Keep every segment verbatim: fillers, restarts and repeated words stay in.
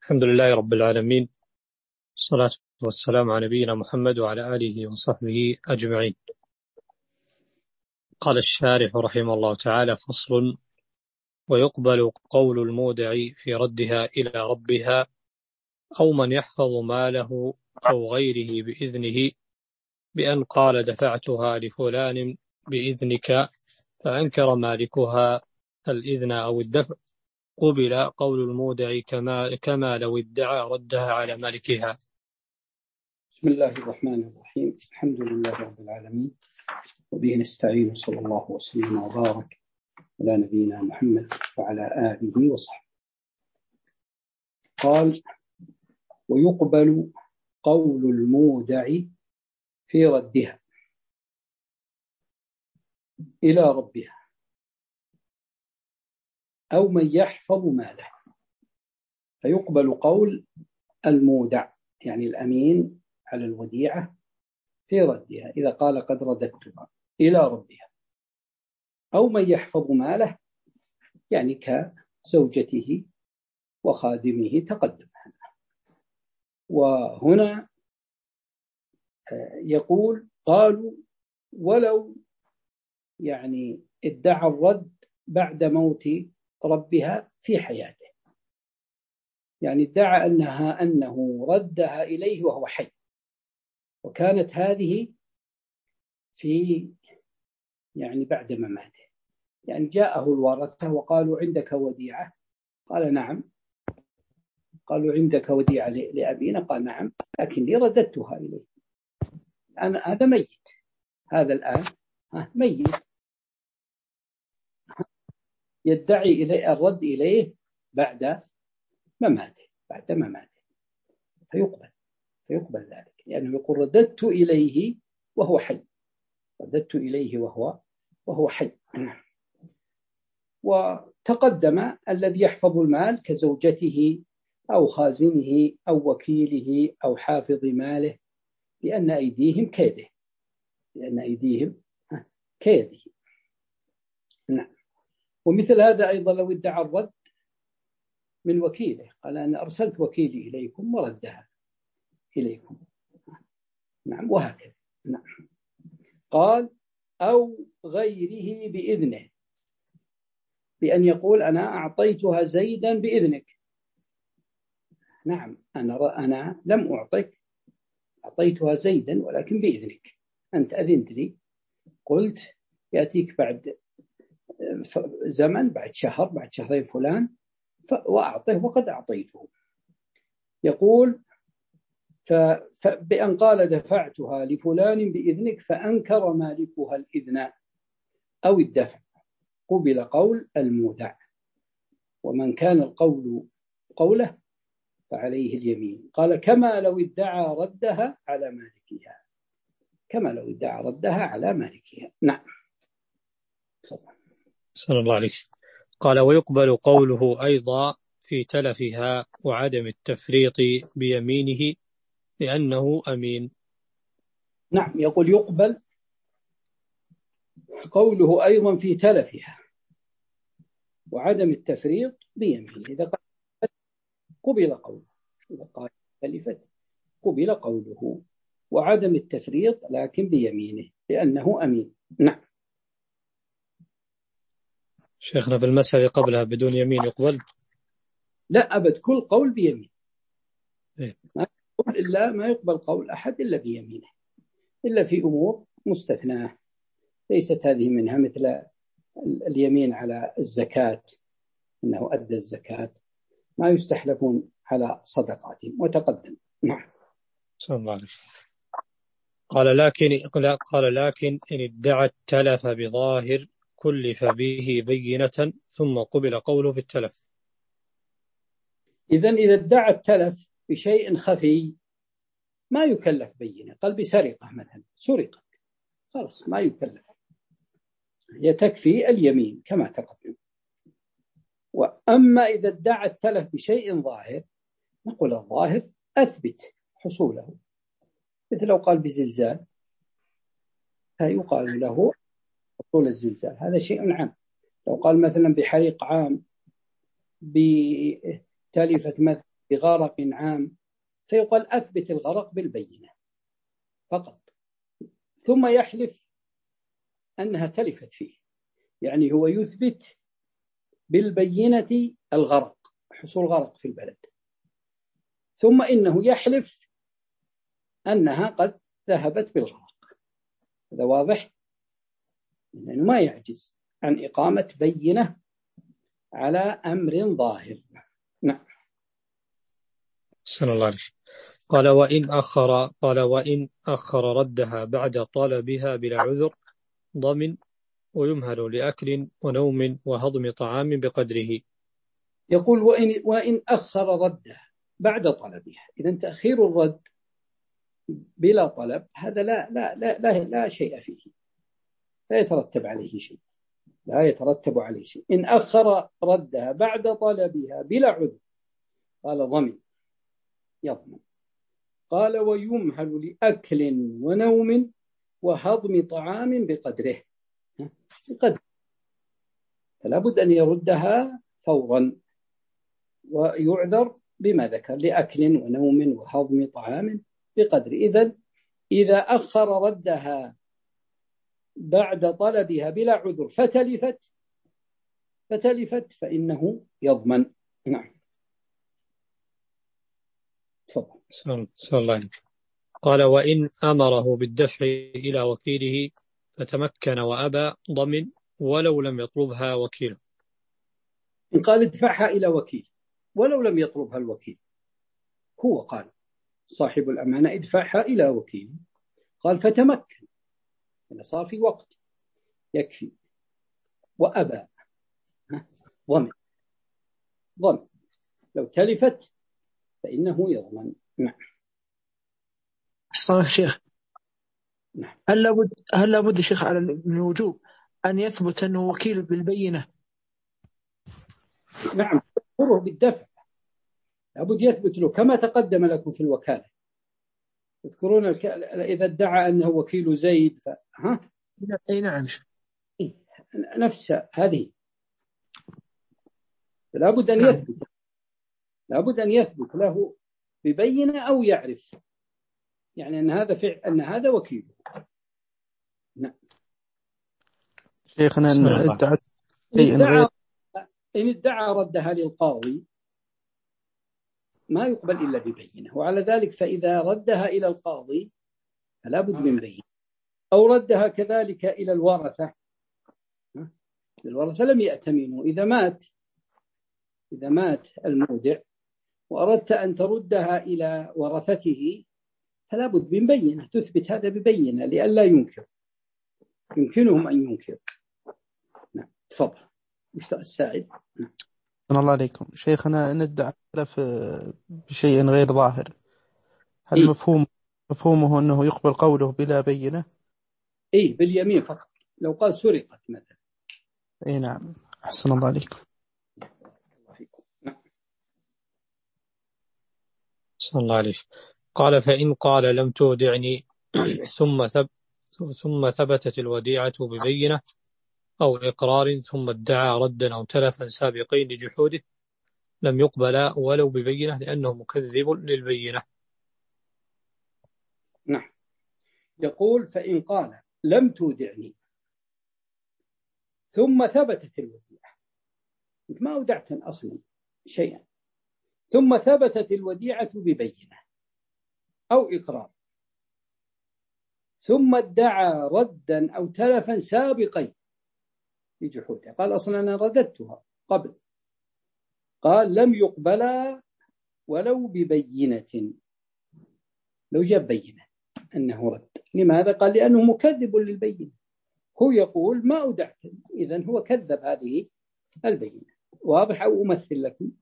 الحمد لله رب العالمين، الصلاة والسلام على نبينا محمد وعلى آله وصحبه أجمعين. قال الشارح رحمه الله تعالى: فصل: ويقبل قول المودع في ردها إلى ربها أو من يحفظ ماله أو غيره بإذنه، بأن قال دفعتها لفلان بإذنك فأنكر مالكها الإذن أو الدفع، قبل قول المودع كما, كما لو ادعى ردها على مالكها. بسم الله الرحمن الرحيم. الحمد لله رب العالمين، وبه نستعين، صلى الله وسلم وبارك على نبينا محمد وعلى آله وصحبه. قال: ويقبل قول المودع في ردها إلى ربها أو من يحفظ ماله. فيقبل قول المودع يعني الأمين على الوديعة في ردها إذا قال قد رددتها إلى ربها، أو من يحفظ ماله يعني كزوجته وخادمه تقدم. وهنا يقول: قالوا ولو يعني ادعى الرد بعد موت ربها في حياته، يعني ادعى أنها أنه ردها إليه وهو حي، وكانت هذه في يعني بعد مماته، يعني جاءه الورثة وقالوا عندك وديعة، قال نعم. قالوا عندك وديعة لأبينا، قال نعم، لكني رددتها إليه. أنا هذا ميت، هذا الآن ميت، يدعي إليه الرد إليه بعد مماته بعد مماته فيقبل فيقبل ذلك، لأنه يعني يقول رددت إليه وهو حي، رددت إليه وهو وهو حي. وتقدم الذي يحفظ المال كزوجته أو خازنه أو وكيله أو حافظ ماله، لأن أيديهم كيده لأن أيديهم كيده نعم. ومثل هذا أيضا لو ادعى الرد من وكيله، قال أنا أرسلت وكيلي إليكم وردها إليكم، نعم، وهكذا نعم. قال: أو غيره بإذنه، بأن يقول أنا أعطيتها زيدا بإذنك. نعم، أنا أنا لم أعطك، أعطيتها زيدا ولكن بإذنك، أنت أذنت لي، قلت يأتيك بعد زمن، بعد شهر، بعد شهرين فلان، وأعطيه وقد أعطيته. يقول: فبأن قال دفعتها لفلان بإذنك فأنكر مالكها الإذن أو الدفع، قبل قول المودع، ومن كان القول قوله فعليه اليمين. قال: كما لو ادعى ردها على مالكها، كما لو ادعى ردها على مالكها. نعم. صلى الله عليه. قال: ويقبل قوله أيضا في تلفها وعدم التفريط بيمينه لأنه أمين. نعم، يقول يقبل قوله أيضا في تلفها وعدم التفريط بيمينه. إذا قال قبل قوله، إذا قال تلفت قبل قوله، وعدم التفريط لكن بيمينه لأنه أمين. نعم. شيخنا في المسألة قبلها بدون يمين يقبل؟ لا أبد، كل قول بيمين. إيه؟ ما يقبل إلا ما يقبل قول أحد إلا بيمينه، إلا في أمور مستثناة ليست هذه منها، مثل اليمين على الزكاة أنه أدى الزكاة، ما يستحلفون على صدقاتهم، وتقدم. نعم. صلى الله عليه. قال لكن قال لكن إن ادعى التلف بظاهر كلف به بينة ثم قبل قوله في التلف. إذن إذا ادعى التلف بشيء خفي ما يكلف بينة، قال بسرقة مثلا، سرقت، خلاص ما يكلف، يتكفي اليمين كما تقدم. وأما إذا ادعى التلف بشيء ظاهر نقول الظاهر أثبت حصوله، مثل لو قال بزلزال فيقال له حصول الزلزال، هذا شيء عام. لو قال مثلا بحريق عام، بتلفت مثلا بغرق عام، فيقال أثبت الغرق بالبينة فقط، ثم يحلف أنها تلفت فيه، يعني هو يثبت بالبينة الغرق، حصول غرق في البلد، ثم إنه يحلف أنها قد ذهبت بالغرق. هذا واضح، لأنه ما يعجز عن إقامة بينة على أمر ظاهر. نعم. صلى الله عليه وسلم. قال وإن أخر قال وإن أخر ردها بعد طلبها بلا عذر ضمن ويمهل لأكل ونوم وهضم طعام بقدره. يقول وإن, وإن أخر ردها بعد طلبها، إذا تأخير الرد بلا طلب هذا لا لا لا لا, لا شيء فيه، لا يترتب عليه شيء، لا يترتب عليه شيء. إن أخر ردها بعد طلبها بلا عذر قال ضمن، يضمن. قال ويمهل لأكل ونوم وهضم طعام بقدره، بقدر، فلا بد أن يردها فورا، ويعذر بما ذكر لأكل ونوم وهضم طعام بقدر. إذن إذا أخر ردها بعد طلبها بلا عذر فتلفت فتلفت فإنه يضمن. نعم. تفضل. صلى الله عليه وسلم. قال وإن أمره بالدفع إلى وكيله فتمكن وأبى ضمن ولو لم يطلبها وكيله. إن قال ادفعها إلى وكيل ولو لم يطلبها الوكيل، هو قال صاحب الأمانة ادفعها إلى وكيل، قال فتمكن، يعني صار في وقت يكفي، وأبى ضمن، ضمن لو تلفت فإنه يضمن. نعم. أحسن الله شيخ. نعم. هل لابد هل لابد شيخ على الوجوب أن يثبت أنه وكيل بالبينة؟ نعم، يذكره بالدفع، لابد يثبت له كما تقدم لكم في الوكالة. تذكرون الك... إذا ادعى أنه وكيل زيد ف... ها؟ أي نعم. إيه؟ نفس هذه، لابد أن نعم. يثبت لابد أن يثبت له ببينة أو يعرف، يعني أن هذا فعل، أن هذا وكيل. نعم. شيخنا بسم إن الله. ادعى إن شيئا غير ادعى إن ادعى ردها للقاضي ما يقبل إلا ببينة، وعلى ذلك فإذا ردها إلى القاضي فلا بد من بينة، أو ردها كذلك إلى الورثة، الورثة لم يأتمنوا. إذا مات إذا مات المودع وأردت أن تردها إلى ورثته فلا بد من بينة، تثبت هذا ببينة لئلا ينكر، يمكنهم أن ينكر. نعم. تفضل السائل. نعم. الله عليكم شيخنا، إن ادعى بشيء غير ظاهر، هل إيه؟ مفهوم مفهومه أنه يقبل قوله بلا بينة؟ إيه، باليمين فقط، لو قال سرقت مثلا. أي نعم. أحسن الله عليكم. نعم. صلى الله عليه. قال فإن قال لم تودعني ثم ثب ثم ثبتت الوديعة ببينة أو إقرار ثم ادعى ردا أو تلفا سابقين لجحوده لم يقبل ولو ببينة لأنه مكذب للبينة. نعم. يقول فإن قال لم تودعني ثم ثبتت الوديعة، أنت ما أودعت أصلا شيئا، ثم ثبتت الوديعة ببينة أو إقرار ثم ادعى ردا أو تلفا سابقين لجحودها، قال أصلا أنا رددتها قبل، قال لم يقبل ولو ببينة، لو جاب بينة أنه رد. لماذا؟ قال لأنه مكذب للبينة، هو يقول ما أودعتني، إذن هو كذب هذه البينة. واضح أو أمثل لكم؟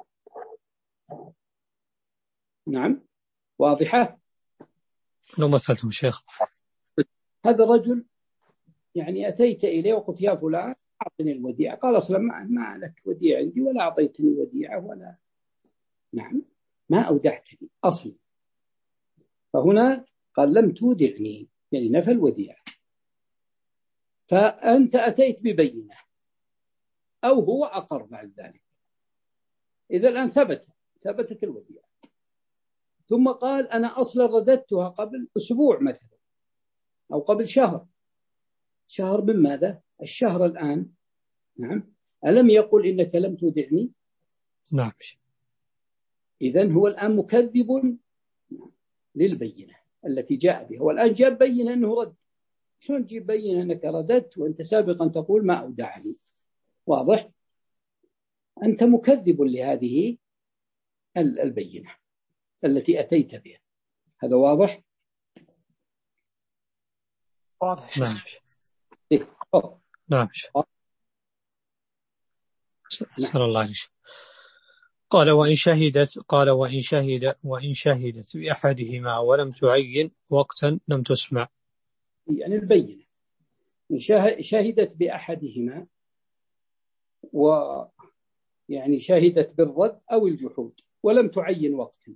نعم واضحة. لو مثلتم شيخ، هذا الرجل يعني أتيت إليه وقلت يا فلان أعطني الوديعة، قال أصلا ما, ما لك وديعة عندي ولا أعطيتني وديعة ولا، نعم ما أودعتني أصلا، فهنا قال لم تودعني يعني نفى الوديعة، فأنت أتيت ببينة أو هو أقر بعد ذلك، إذا الآن ثبت ثبتت الوديعة. ثم قال أنا أصلا رددتها قبل أسبوع مثلا أو قبل شهر. شهر من ماذا؟ الشهر الآن. نعم. ألم يقل إنك لم تودعني؟ نعم. إذن هو الآن مكذب للبينة التي جاء بها. والآن جاء بينة أنه رد. شلون تجيب بينة أنك رددت وأنت سابقا تقول ما أودعني؟ واضح؟ أنت مكذب لهذه البينة التي أتيت بها. هذا واضح؟ واضح. نعم. إيه؟ نعم. صلى الله عليه وسلم. قال وإن شهدت قال وإن شهد وإن شهدت بأحدهما ولم تعين وقتا لم تسمع. يعني البينة شهدت بأحدهما ويعني شهدت بالرد أو الجحود ولم تعين وقتا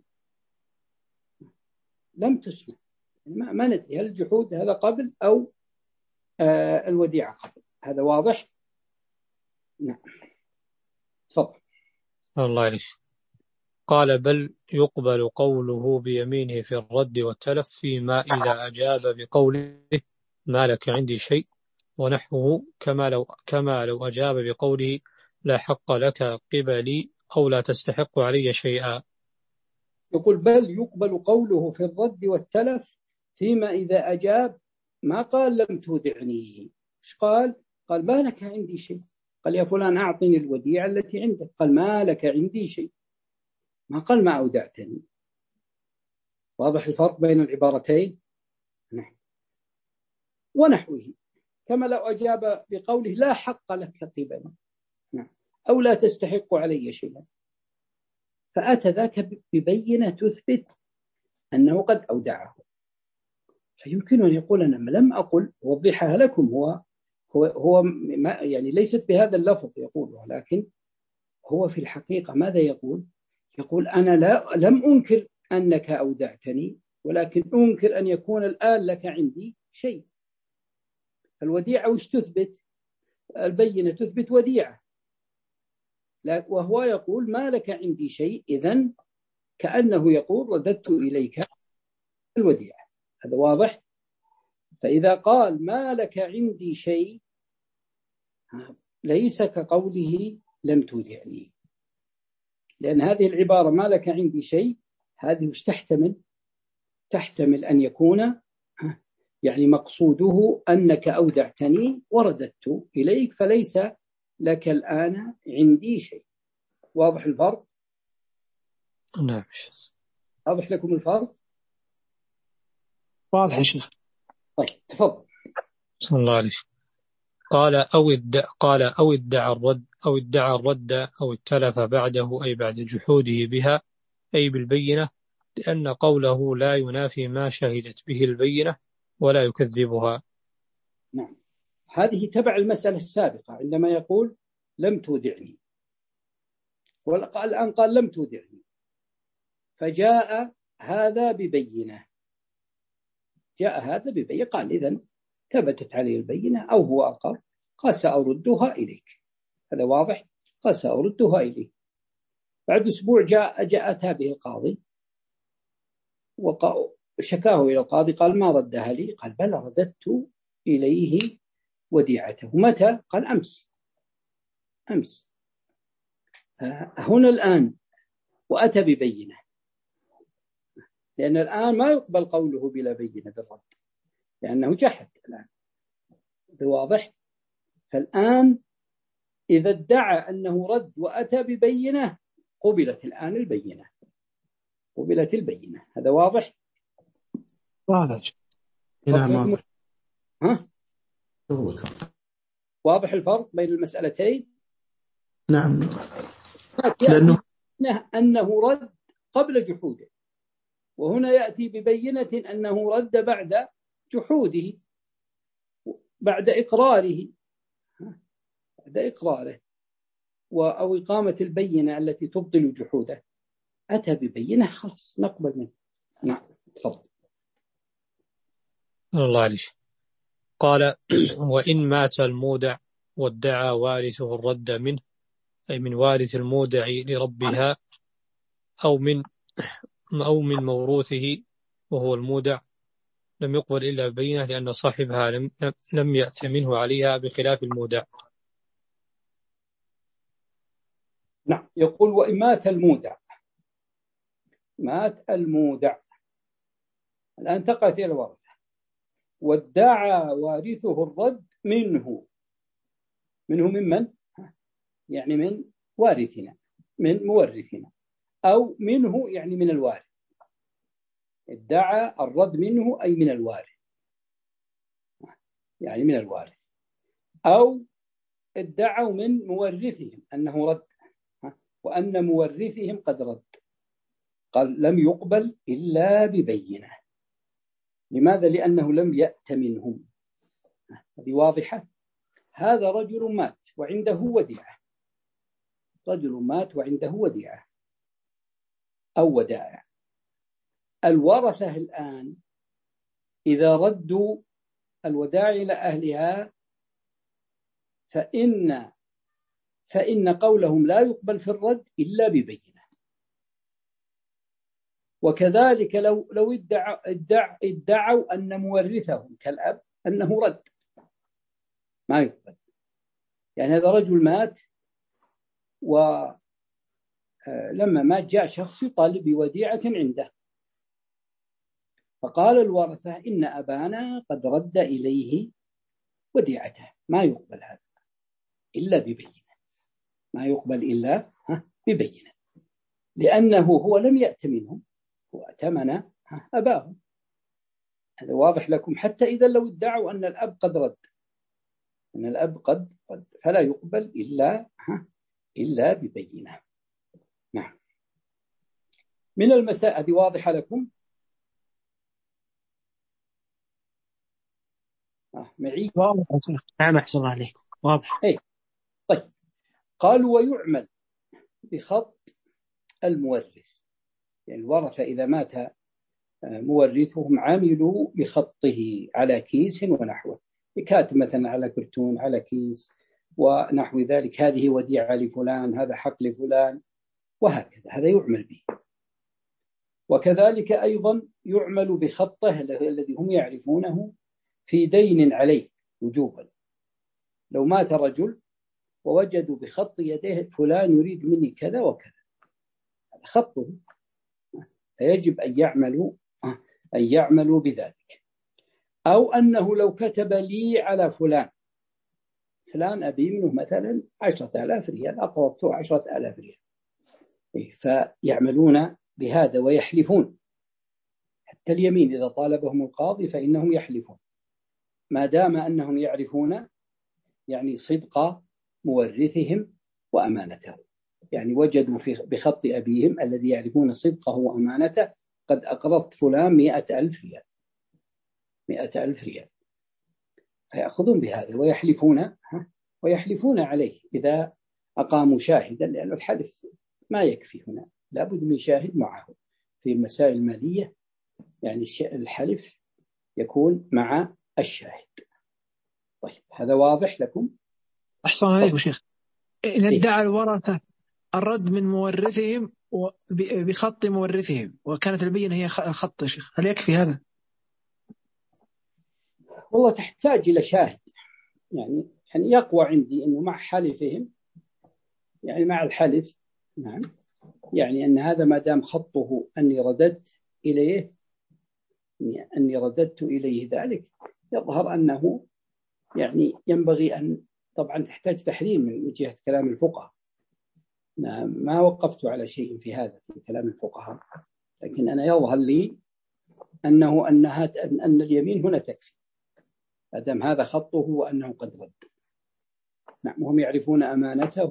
لم تسمع. ما, ما ندري هل الجحود هذا قبل أو آه الوديعة قبل. هذا واضح؟ نعم. تفضل. الله عليك. قال بل يقبل قوله بيمينه في الرد والتلف فيما إذا أجاب بقوله ما لك عندي شيء ونحوه كما لو, كما لو أجاب بقوله لا حق لك قبلي أو لا تستحق علي شيئا. يقول بل يقبل قوله في الرد والتلف فيما إذا أجاب. ما قال لم تودعني. إيش قال؟ قال ما لك عندي شيء. قال يا فلان أعطني الوديعة التي عندك. قال ما لك عندي شيء. ما قال ما أودعتني. واضح الفرق بين العبارتين؟ نعم. ونحوه كما لو أجاب بقوله لا حق لك قبلي. نعم. أو لا تستحق علي شيئا. فأتى ذاك ببينة تثبت أنه قد أودعه. فيمكن أن يقول أنا لم أقل وضحها لكم. هو هو هو ما يعني ليست بهذا اللفظ يقول. ولكن هو في الحقيقة ماذا يقول؟ يقول أنا لا لم أنكر أنك أودعتني ولكن أنكر أن يكون الآن لك عندي شيء. الوديعة وش تثبت؟ البينة تثبت وديعة. وهو يقول ما لك عندي شيء. إذن كأنه يقول رددت إليك الوديعة. هذا واضح؟ فإذا قال ما لك عندي شيء ليس كقوله لم تودعني. لأن هذه العبارة ما لك عندي شيء هذه مش تحتمل تحتمل أن يكون يعني مقصوده أنك أودعتني ورددت إليك فليس لك الآن عندي شيء. واضح الفرق؟ نعم. واضح لكم الفرق؟ واضح يا شيخ. طيب تفضل. صلى الله عليه وسلم. قال أو ادعى قال أو ادعى الرد أو ادعى الرد أو التلف بعده أي بعد جحوده بها أي بالبينة لأن قوله لا ينافي ما شهدت به البينة ولا يكذبها. نعم. هذه تبع المسألة السابقة عندما يقول لم تودعني. والآن قال لم تودعني فجاء هذا ببينة. جاء هذا ببينة قال إذن ثبتت عليه البينة أو هو أقر قال سأردها إليك. هذا واضح. قال سأردها إليك. بعد أسبوع جاء جاءتها به القاضي وشكاه إلى القاضي قال ما ردها لي. قال بل رددت إليه وديعته. متى؟ قال أمس. أمس. هنا الآن وأتى ببينة لأن الآن ما يقبل قوله بلا بينة بالرد لأنه جحد الآن. واضح. فالآن إذا ادعى أنه رد وأتى ببينة قبلت الآن البينة. قبلت البينة. هذا واضح؟ واضح. نعم واضح. ها؟ واضح الفرق بين المسألتين؟ نعم. لأنه أنه رد قبل جحوده وهنا يأتي ببينة أنه رد بعد جحوده بعد إقراره بعد إقراره أو إقامة البينة التي تبطل جحوده. أتى ببينة خلاص نقبل منه. نعم تفضل. الله عليه. قال وإن مات المودع وادعى وارثه الرد منه أي من وارث المودع لربها أو من أو من موروثه وهو المودع لم يقبل إلا ببينة، لأن صاحبها لم لم يأت منه عليها بخلاف المودع. نعم. يقول وإن مات المودع، مات المودع الآن تقعت إلى الورثة، وادعى وارثه الرد منه، منه ممن؟ يعني من وارثنا، من مورثنا، أو منه يعني من الوارث. ادعى الرد منه أي من الوارث، يعني من الوارث، أو ادعوا من مورثهم أنه رد، وأن مورثهم قد رد، قال لم يقبل إلا ببينة. لماذا؟ لأنه لم يأت منهم. هذه واضحة. هذا رجل مات وعنده وديعة، رجل مات وعنده وديعة أو ودائع. الورثة الآن إذا ردوا الودائع إلى أهلها فإن فإن قولهم لا يقبل في الرد إلا ببينة. وكذلك لو لو ادعوا ادعوا, ادعوا أن مورثهم كالأب أنه رد، ما يقبل. يعني هذا رجل مات، ولما مات جاء شخص يطالب بوديعة عنده، فقال الورثة إن أبانا قد رد إليه وديعته، ما يقبل هذا إلا ببينة، ما يقبل إلا ببينة، لأنه هو لم يأت منهم، هو أتمنى أباه. هذا واضح لكم. حتى إذا لو ادعوا أن الأب قد رد، أن الأب قد رد، فلا يقبل إلا إلا ببينة. نعم. من المسائل هذه واضحة لكم؟ آه معي؟ واضح. نعم أحسن الله عليكم، واضح. إيه. طيب. قالوا ويعمل بخط المورث، يعني الورثة إذا مات مورثهم عملوا بخطه على كيس ونحوه، كاتب مثلا على كرتون، على كيس ونحو ذلك، هذه وديعة لفلان، هذا حق لفلان، وهكذا. هذا يعمل به. وكذلك أيضا يعمل بخطه الذي هم يعرفونه في دين عليه وجوبا. لو مات رجل ووجدوا بخط يديه فلان يريد مني كذا وكذا، خطه، فيجب أن يعملوا أن يعملوا بذلك. أو أنه لو كتب لي على فلان، فلان أبي منه مثلا عشرة آلاف ريال، أقرضته عشرة آلاف ريال، فيعملون بهذا ويحلفون. حتى اليمين إذا طالبهم القاضي فإنهم يحلفون، ما دام أنهم يعرفون يعني صدق مورثهم وأمانته، يعني وجدوا في بخط أبيهم الذي يعرفون صدقه وأمانته قد أقرضت فلان مئة ألف ريال، مئة ألف ريال، فيأخذون بهذا ويحلفون ويحلفون عليه إذا أقاموا شاهدا، لأن الحلف ما يكفي هنا، لابد من شاهد معه في المسائل المالية. يعني الحلف يكون مع الشاهد. طيب هذا واضح لكم؟ أحسن عليكم شيخ. إن ادعى الورثة الرد من مورثهم بخط مورثهم وكانت البينة هي الخط يا شيخ، هل يكفي هذا؟ والله تحتاج إلى شاهد. يعني يعني يقوى عندي أنه مع حلفهم، يعني مع الحلف، نعم، يعني أن هذا ما دام خطه أني رددت إليه، أني رددت إليه ذلك، يظهر أنه يعني ينبغي أن، طبعا تحتاج تحريم من جهة كلام الفقهاء. ما وقفت على شيء في هذا في كلام الفقهاء، لكن أنا يظهر لي أنه أنها أن اليمين هنا تكفي أدام هذا خطه وأنه قد رد. نعم. وهم يعرفون أمانته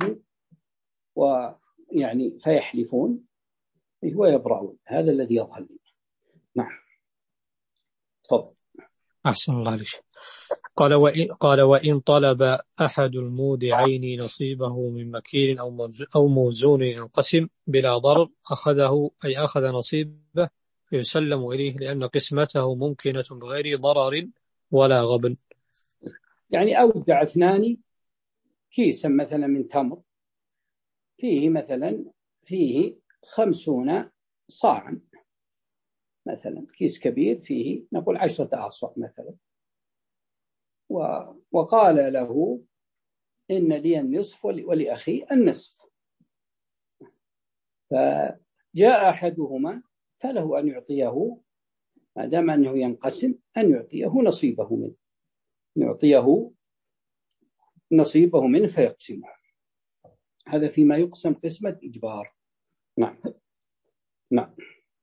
ويعني فيحلفون ويبرعون، هذا الذي يظهر لي. نعم. تفضل. أحسن الله عليك. قال وإن, قال وإن طلب أحد المودعين نصيبه من مكيل أو موزون ينقسم بلا ضرر أخذه، أي أخذ نصيبه فيسلم إليه، لأن قسمته ممكنة بغير ضرر ولا غبن. يعني أودع اثنان كيسا مثلا من تمر، فيه مثلا فيه خمسون صاعا مثلا، كيس كبير فيه نقول عشرة آصع مثلا، وقال له إن لي النصف ولأخي النصف، فجاء أحدهما فله أن يعطيه، ما دام أنه ينقسم، أن يعطيه نصيبه منه، يعطيه نصيبه منه فيقسمه. هذا فيما يقسم قسمة إجبار. نعم نعم.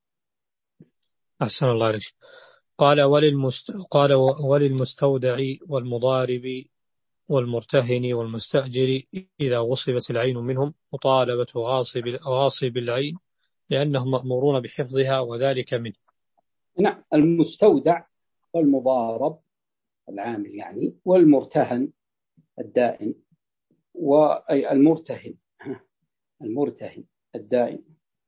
أحسن الله عليك. قال وللمست... قال وللمستودع والمضارب والمرتهن والمستأجر إذا غصبت العين منهم مطالبة غاصب غاصب العين لأنهم مأمورون بحفظها وذلك منه. نعم، المستودع والمضارب العامل يعني، والمرتهن الدائن، والمرتهن المرتهن الدائن،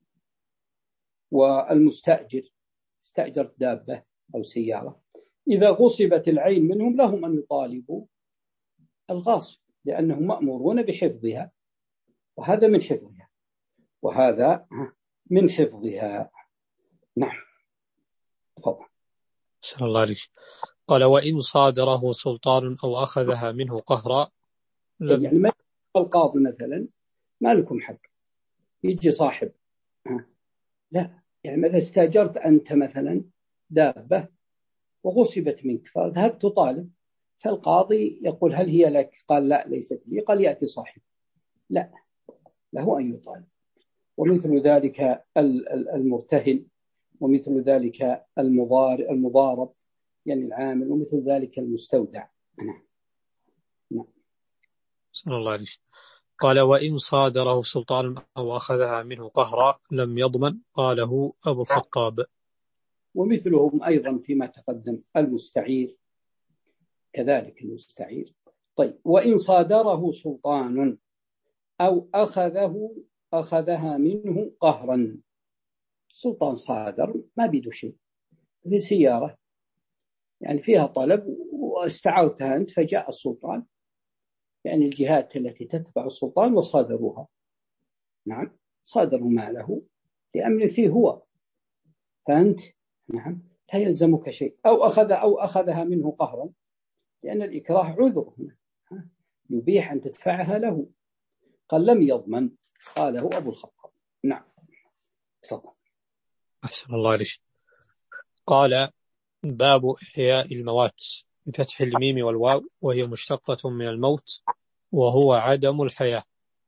والمستأجر استأجرت دابة أو سيارة، إذا غصبت العين منهم لهم أن يطالبوا الغاصب لأنهم مأمورون بحفظها، وهذا من حفظها وهذا من حفظها. نعم تفضل. سلام الله عليك. قال وإن صادره سلطان أو أخذها منه قهرا لم... يعني ما القاضي مثلا ما لكم حق، يجي صاحب لا، يعني مثلا استأجرت أنت مثلا دابة وغصبت منك فذهبت تطالب، فالقاضي يقول هل هي لك؟ قال لا ليست لي، قال يأتي صاحب، لا، له أن يطالب. ومثل ذلك المرتهن، ومثل ذلك المضارب يعني العامل، ومثل ذلك المستودع. نعم نعم. صلى الله عليه. قال وإن صادره سلطان أو أخذها منه قهرا لم يضمن، قاله أبو الخطاب. ومثلهم أيضا فيما تقدم المستعير كذلك المستعير. طيب، وإن صادره سلطان أو أخذه أخذها منه قهرا، سلطان صادر ما بيده شيء، في سيارة يعني فيها طلب واستعرتها أنت، فجاء السلطان يعني الجهات التي تتبع السلطان وصادروها، نعم صادروا ماله لأمن فيه هو، فأنت نعم لا يلزمك شيء. أو أخذ أو أخذها منه قهرا، لأن الإكراه عذر هنا يبيح أن تدفعها له، قال لم يضمن، قاله أبو الخطاب. نعم تفضل. أحسن الله عليك. قال باب إحياء الموات بفتح الميم والواو، وهي مشتقة من الموت وهو عدم الحياة.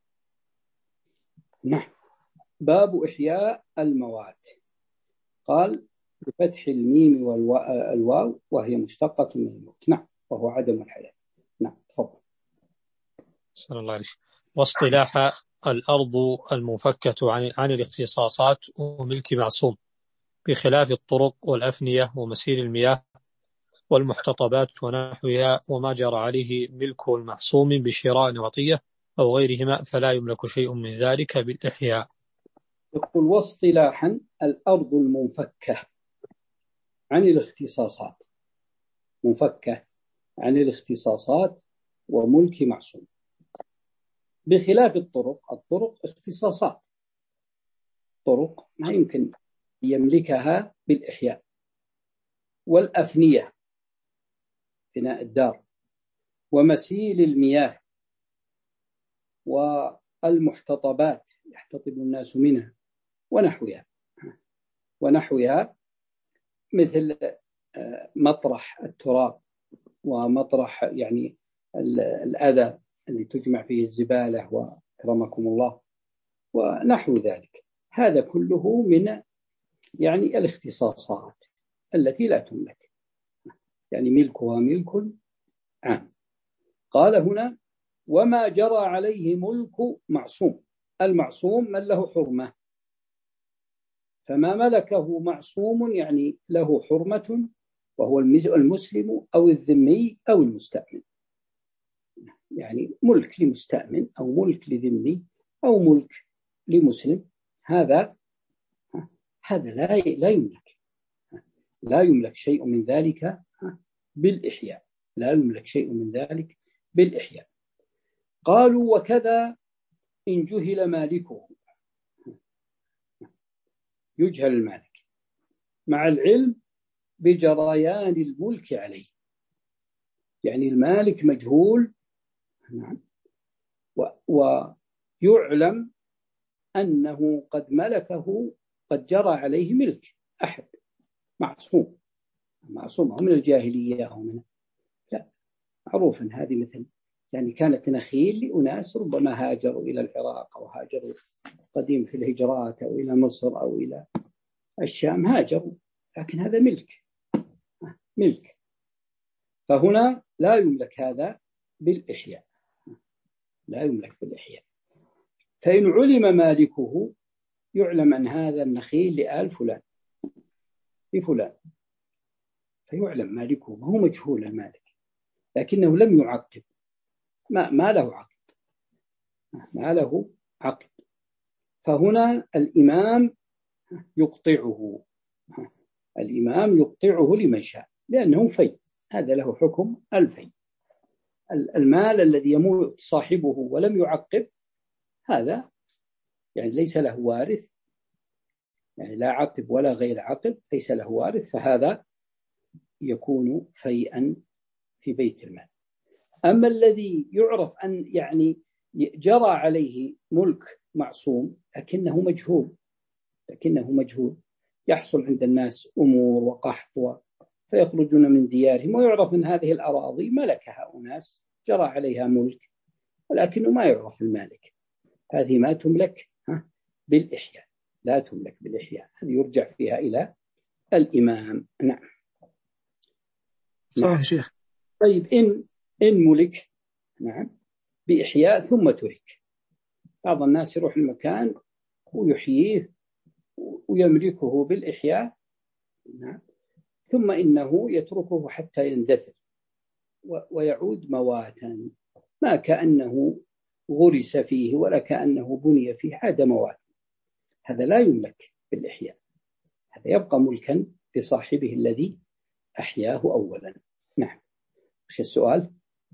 نعم، باب إحياء الموات، قال بفتح الميم والواو وهي مشتقة من الموت، نعم وهو عدم الحياة. نعم تفضل. صلى الله عليه. واصطلاح الأرض المنفكة عن عن الاختصاصات وملك معصوم، بخلاف الطرق والأفنية ومسيل المياه والمحتطبات ونحوها، وما جرى عليه ملك المعصوم بشراء وعطية أو غيرهما فلا يملك شيء من ذلك بالإحياء. يقول واصطلاحا الأرض المنفكة عن الاختصاصات، منفكة عن الاختصاصات وملك معصوم، بخلاف الطرق، الطرق اختصاصات، طرق ما يمكن يملكها بالإحياء، والأفنية بناء الدار، ومسيل المياه، والمحتطبات يحتطب الناس منها ونحوها ونحوها مثل مطرح التراب ومطرح يعني الأذى اللي تجمع فيه الزبالة وكرمكم الله ونحو ذلك، هذا كله من يعني الاختصاصات التي لا تملك، يعني ملكها ملك عام. قال هنا وما جرى عليه ملك معصوم، المعصوم من له حرمة، فما ملكه معصوم يعني له حرمة، وهو المسلم أو الذمي أو المستأمن، يعني ملك لمستأمن أو ملك لذمي أو ملك لمسلم، هذا هذا لا لا يملك لا يملك شيء من ذلك بالإحياء، لا يملك شيء من ذلك بالإحياء. قالوا وكذا إن جهل مالكه، يجهل المالك مع العلم بجريان الملك عليه، يعني المالك مجهول نعم، ويعلم أنه قد ملكه، قد جرى عليه ملك أحد معصوم، معصوم من الجاهلية أو من لا معروف أن هذه مثل يعني كانت نخيل لأناس ربما هاجروا إلى العراق أو هاجروا قديم في الهجرات أو إلى مصر أو إلى الشام، هاجروا، لكن هذا ملك ملك، فهنا لا يملك هذا بالإحياء، لا يملك بالإحياء. فإن علم مالكه يعلم أن هذا النخيل لآل فلان لفلان، فيعلم مالكه، وهو مجهول المالك لكنه لم يعقد، ما, ما له عقد، ما له عقد، فهنا الإمام يقطعه، الإمام يقطعه لمن شاء لأنه في، هذا له حكم الفي. المال الذي يموت صاحبه ولم يعقب هذا يعني ليس له وارث، يعني لا عقب ولا غير عقب، ليس له وارث، فهذا يكون فيئا في بيت المال. أما الذي يعرف أن يعني جرى عليه ملك معصوم لكنه مجهول، لكنه مجهول يحصل عند الناس أمور وقحط و... فيخرجون من ديارهم، ويعرف أن هذه الأراضي ملكها أناس جرى عليها ملك ولكنه ما يعرف المالك، هذه ما تملك بالإحياء، لا تملك بالإحياء، هذه يرجع فيها إلى الإمام. نعم صحيح شيخ. طيب إن إن ملك نعم بإحياء ثم ترك، بعض الناس يروح المكان ويحييه ويملكه بالإحياء نعم، ثم إنه يتركه حتى يندثر ويعود مواتا، ما كأنه غرس فيه ولا كأنه بني فيه، عاد موات، هذا لا يملك بالإحياء، هذا يبقى ملكا لصاحبه الذي أحياه أولا. نعم. وش السؤال؟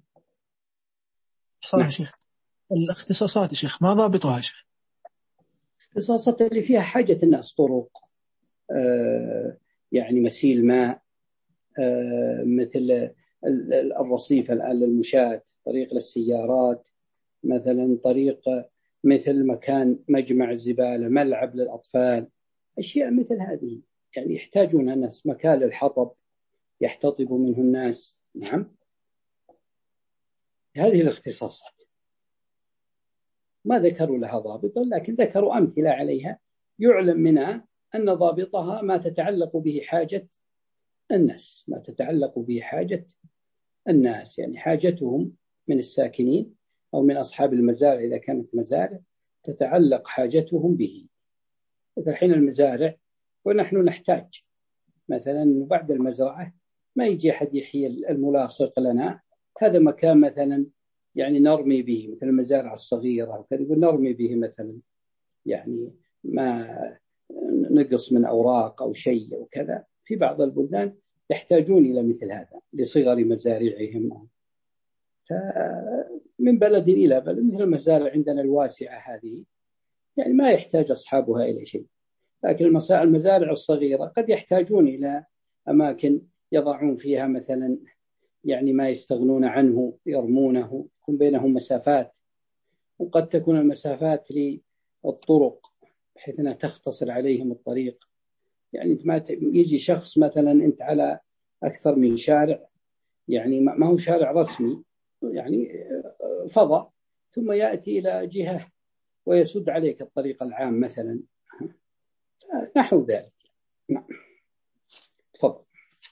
صحيح نعم. شيخ الاختصاصات يا شيخ ما ضابطها يا شيخ؟ الاختصاصات اللي فيها حاجة الناس، طرق آه يعني مسيل ماء آه مثل الرصيف الآن للمشاة، طريق للسيارات مثلا، طريق مثل مكان مجمع الزبالة، ملعب للأطفال، أشياء مثل هذه يعني يحتاجون الناس، مكان للحطب يحتطب منه الناس. نعم هذه الاختصاصات ما ذكروا لها ضابطا، لكن ذكروا أمثلة عليها يعلم منها أن ضابطها ما تتعلق به حاجة الناس، ما تتعلق به حاجة الناس يعني حاجتهم من الساكنين أو من أصحاب المزارع، إذا كانت مزارع تتعلق حاجتهم به. مثل حين المزارع ونحن نحتاج مثلا بعد المزرعة ما يجي أحد يحيي الملاصق لنا، هذا مكان مثلا يعني نرمي به، مثل المزارع الصغيرة وكذا يقول نرمي به مثلا يعني ما نقص من أوراق أو شيء وكذا، في بعض البلدان يحتاجون إلى مثل هذا لصغر مزارعهم، فمن بلد إلى بلد مثل المزارع عندنا الواسعة هذه يعني ما يحتاج أصحابها إلى شيء، لكن المزارع الصغيرة قد يحتاجون إلى أماكن يضعون فيها مثلا يعني ما يستغنون عنه يرمونه، يكون بينهم مسافات، وقد تكون المسافات للطرق بحيث أنها تختصر عليهم الطريق، يعني ما يجي شخص مثلا أنت على أكثر من شارع، يعني ما هو شارع رسمي يعني فضاء، ثم يأتي إلى جهة ويسد عليك الطريق العام مثلا، نحو ذلك. نعم تفضل.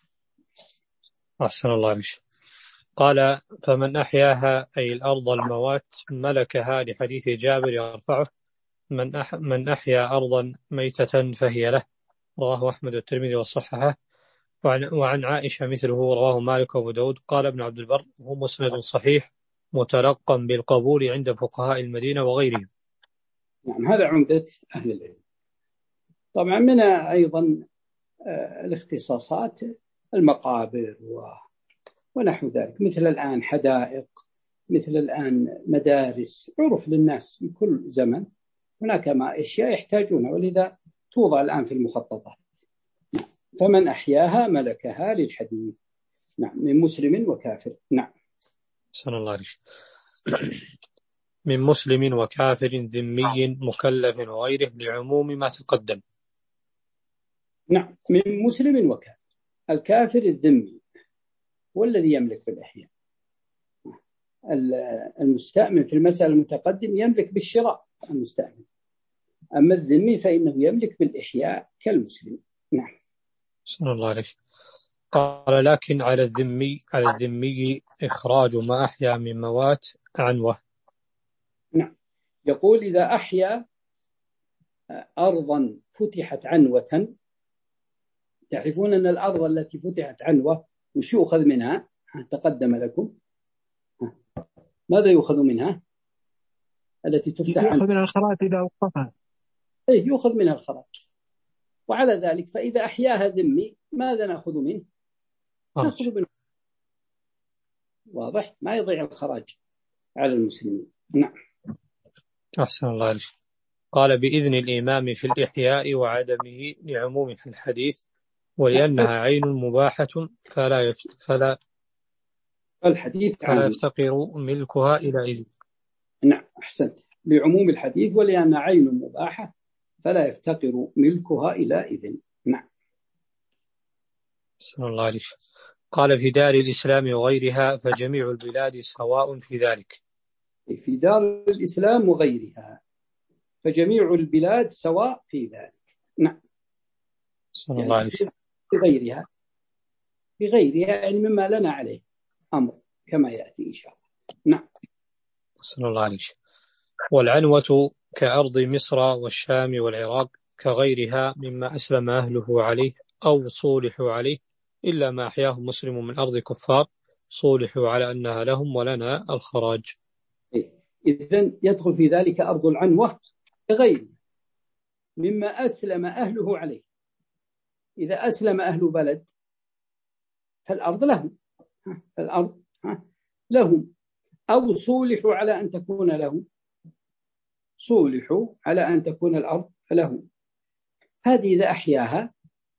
أحسن الله عليك. قال فمن أحياها أي الأرض الموات ملكها، لحديث جابر يرفعه من, أح من أحيا أرضا ميتة فهي له، رواه أحمد والترمذي وصححه. وعن, وعن عائشة مثله، رواه مالك وأبو داود. قال ابن عبد البر هو مسند صحيح متلقى بالقبول عند فقهاء المدينة وغيرهم. نعم هذا عمدة أهل العلم. طبعا من أيضا الاختصاصات المقابر ونحو ذلك، مثل الآن حدائق، مثل الآن مدارس، عرف للناس في كل زمن هناك ما أشياء يحتاجونها، ولذا توضع الآن في المخططات. فمن أحياها ملكها للحديث. نعم، من مسلم وكافر. نعم. سن الله عليك. من مسلم وكافر ذمي مكلف وغيره لعموم ما تقدم. نعم، من مسلم وكافر. الكافر الذمي والذي يملك بالإحياء. المستأمن في المسألة المتقدم يملك بالشراء المستأمن، أما الذمي فإنه يملك بالإحياء كالمسلم. نعم. سن الله عليك. قال لكن على الذمي على الذمي إخراج ما أحيا من موات عنوة. نعم، يقول إذا أحيا أرضا فتحت عنوة، تعرفون أن الأرض التي فتحت عنوة وش يؤخذ منها؟ تقدم لكم. ماذا يؤخذ منها؟ التي تفتح يؤخذ منها الخراج إذا وقفها. أي يؤخذ منها الخراج. وعلى ذلك فإذا أحياها ذمي ماذا نأخذ منه؟ نأخذ منه. واضح؟ ما يضيع الخراج على المسلمين. نعم. أحسن الله عليك. قال بإذن الإمام في الإحياء وعدمه لعموم في الحديث ولأنها عين مباحة فلا يف... فلا الحديث فلا يفتقر ملكها إلى إذن. نعم، أحسنت. لعموم الحديث ولأنها عين مباحة فلا يفتقر ملكها إلى إذن. نعم. أحسن الله عليك. قال في دار الإسلام وغيرها فجميع البلاد سواء في ذلك. في دار الإسلام وغيرها فجميع البلاد سواء في ذلك. نعم. صلى الله عليه وسلم. في غيرها في غيرها يعني مما لنا عليه أمر كما يأتي إن شاء الله. نعم. صلى الله عليه وسلم. والعنوة كأرض مصر والشام والعراق كغيرها مما أسلم أهله عليه أو صولحوا عليه إلا ما أحياه مسلم من أرض كفار صولحوا على أنها لهم ولنا الخراج. إذن يدخل في ذلك أرض العنوة غير مما أسلم أهله عليه. إذا أسلم أهل بلد فالأرض لهم الأرض لهم أو صولحوا على أن تكون لهم صولحوا على أن تكون الأرض لهم. هذه إذا أحياها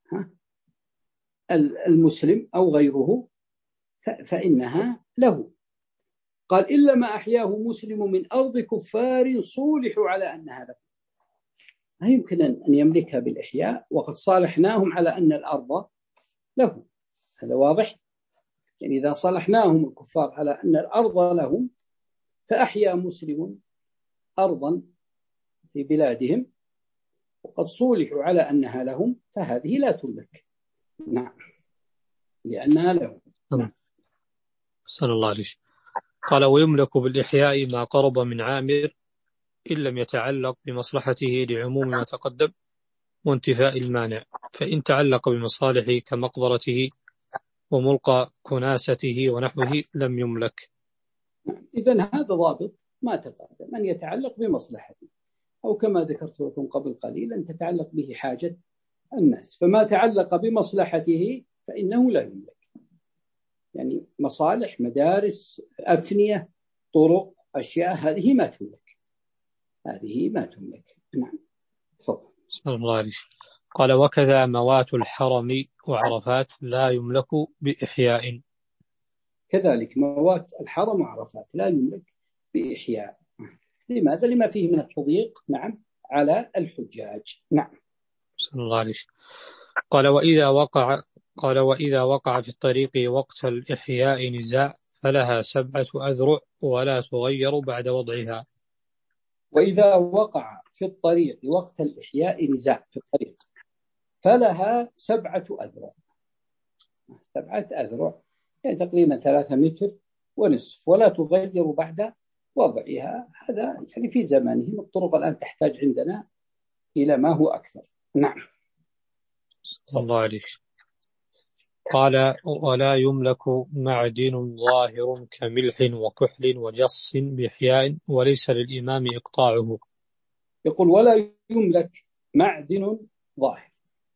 المسلم أو غيره فإنها له. قال إلا ما أحياه مسلم من أرض كفار صولحوا على أنها له. ما يمكن أن يملكها بالإحياء وقد صالحناهم على أن الأرض له. هذا واضح. يعني إذا صالحناهم الكفار على أن الأرض لهم فأحيا مسلم أرضا في بلادهم وقد صولحوا على أنها لهم فهذه لا تملك. نعم، لأنها لهم. نعم. صلى الله عليه وسلم. قال ويملك بالإحياء ما قرب من عامر إن لم يتعلق بمصلحته لعموم ما تقدم وانتفاء المانع، فإن تعلق بمصالحه كمقبرته وملقى كناسته ونحوه لم يملك. إذن هذا ضابط ما تقدم أن يتعلق بمصلحته، أو كما ذكرت لكم قبل قليل أن تتعلق به حاجة الناس. فما تعلق بمصلحته فإنه لا يملك. يعني مصالح مدارس أفنية طرق أشياء هذه ما تملك هذه ما تملك. نعم. تفضل. صلى الله عليه وسلم. قال وكذا موات الحرم وعرفات لا يملك بإحياء. كذلك موات الحرم وعرفات لا يملك بإحياء. لماذا؟ لما فيه من التضييق نعم على الحجاج. نعم. صلى الله عليه وسلم. قال وإذا وقع قال وإذا وقع في الطريق وقت الإحياء نزاع فلها سبعة أذرع ولا تغير بعد وضعها. وإذا وقع في الطريق وقت الإحياء نزاع في الطريق فلها سبعة أذرع. سبعة أذرع يعني تقريبا ثلاثة متر ونصف ولا تغير بعد وضعها. هذا يعني في زمانهم. الطرق الآن تحتاج عندنا إلى ما هو أكثر. نعم. صلى الله عليه وسلم. قال ولا يملك معدن ظاهر كملح وكحل وجص بإحياء وليس للإمام إقطاعه. يقول ولا يملك معدن ظاهر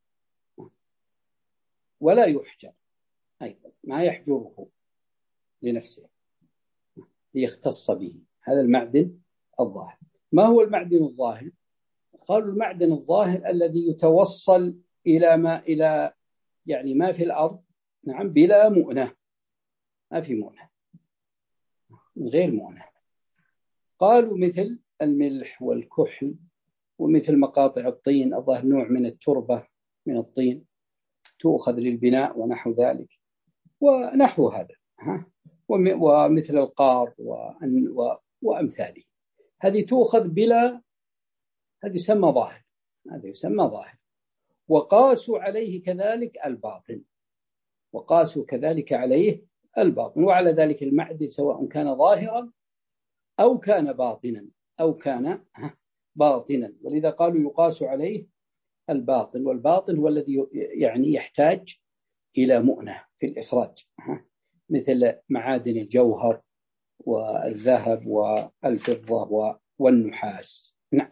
ولا يحجر أيضا، ما يحجره لنفسه ليختص به. هذا المعدن الظاهر. ما هو المعدن الظاهر؟ قالوا المعدن الظاهر الذي يتوصل إلى ما إلى يعني ما في الأرض، نعم، بلا مؤنة، ما في مؤنة، من غير مؤنة. قالوا مثل الملح والكحل، ومثل مقاطع الطين، الظاهر نوع من التربة من الطين تؤخذ للبناء ونحو ذلك ونحو هذا، ومثل القار وأمثاله، هذه تؤخذ بلا، هذه يسمى ظاهر، هذا يسمى ظاهر. وقاسوا عليه كذلك الباطن، وقاسوا كذلك عليه الباطن، وعلى ذلك المعدن سواء كان ظاهرا أو كان باطنا أو كان باطنا، ولذا قالوا يقاس عليه الباطن، والباطن هو الذي يعني يحتاج إلى مؤنة في الإخراج، مثل معادن الجوهر والذهب والفضة والنحاس. نعم،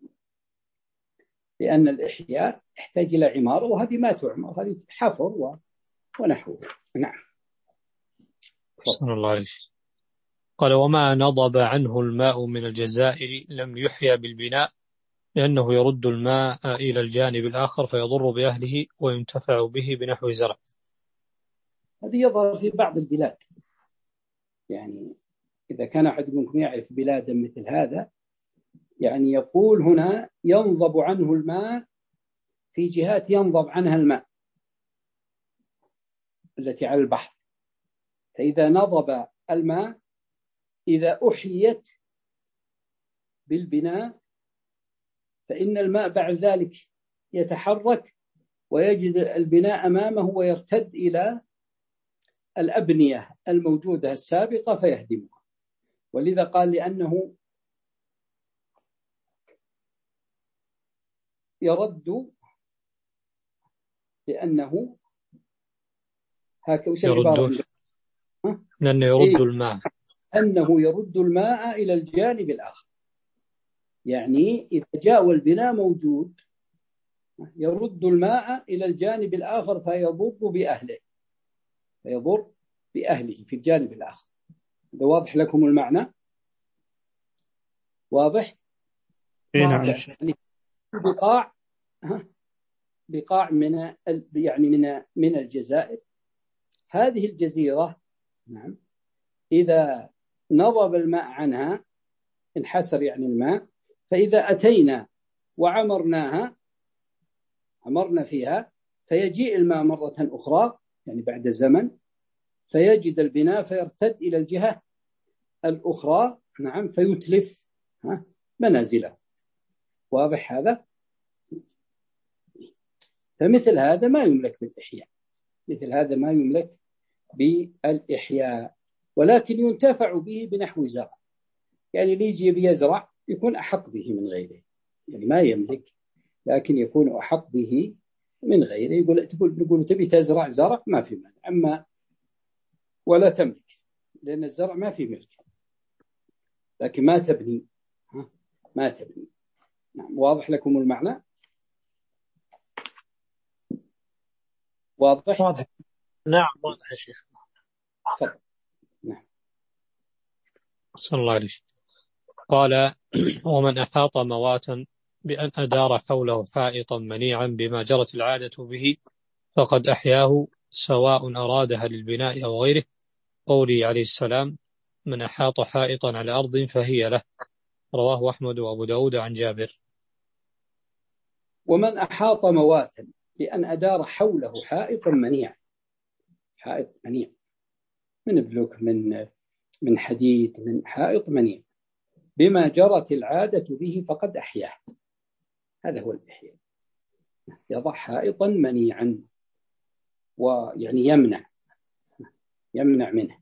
لأن الإحياء يحتاج إلى عمارة، وهذه ما تعمر، هذه حفر ونحوه. نعم. صلى الله عليه وسلم. قال: وما نضب عنه الماء من الجزائر لم يحيى بالبناء، لأنه يرد الماء إلى الجانب الآخر فيضر بأهله وينتفع به بنحو زرع. هذه يظهر في بعض البلاد، يعني إذا كان أحد منكم يعرف بلادا مثل هذا، يعني يقول هنا ينضب عنه الماء في جهات ينضب عنها الماء التي على البحر، فإذا نضب الماء، إذا أحيت بالبناء فإن الماء بعد ذلك يتحرك ويجد البناء أمامه ويرتد إلى الأبنية الموجودة السابقة فيهدمها. ولذا قال لأنه يرد، لأنه هكذا يرد لأنه يرد إيه؟ الماء أنه يرد الماء إلى الجانب الآخر، يعني إذا جاء والبناء موجود يرد الماء إلى الجانب الآخر فيضر بأهله، فيضر بأهله في الجانب الآخر. هذا واضح لكم المعنى؟ واضح؟ يعني بقاع بقاع من يعني من من الجزائر، هذه الجزيرة، نعم، إذا نضب الماء عنها انحسر يعني الماء، فإذا أتينا وعمرناها عمرنا فيها فيجيء الماء مرة أخرى يعني بعد زمن فيجد البناء فيرتد إلى الجهة الأخرى، نعم، فيتلف منازله. واضح هذا؟ فمثل هذا ما يملك بالإحياء، مثل هذا ما يملك بالإحياء، ولكن ينتفع به بنحو زرع، يعني اللي يجي بيزرع يكون أحق به من غيره، يعني ما يملك لكن يكون أحق به من غيره. يقول تقول نقول تبي تزرع زرع ما في مانع، أما ولا تملك، لأن الزرع ما في ملك، لكن ما تبني ما تبني. نعم، واضح لكم المعنى؟ واضح؟ واضح. نعم واضح يا شيخ. تفضل. نعم. صلى الله عليه وسلم. قال: ومن أحاط مواتا بأن أدار حوله حائطا منيعا بما جرت العادة به فقد أحياه، سواء أرادها للبناء أو غيره. قوله عليه السلام: من أحاط حائطا على أرض فهي له. رواه أحمد وأبو داود عن جابر. ومن أحاط مواتا بأن أدار حوله حائطا منيعا، حائط منيع من بلوك، من من حديد، من حائط منيع بما جرت العادة به فقد أحياه. هذا هو الإحياء، يضع حائطا منيعا ويعني يمنع يمنع منه،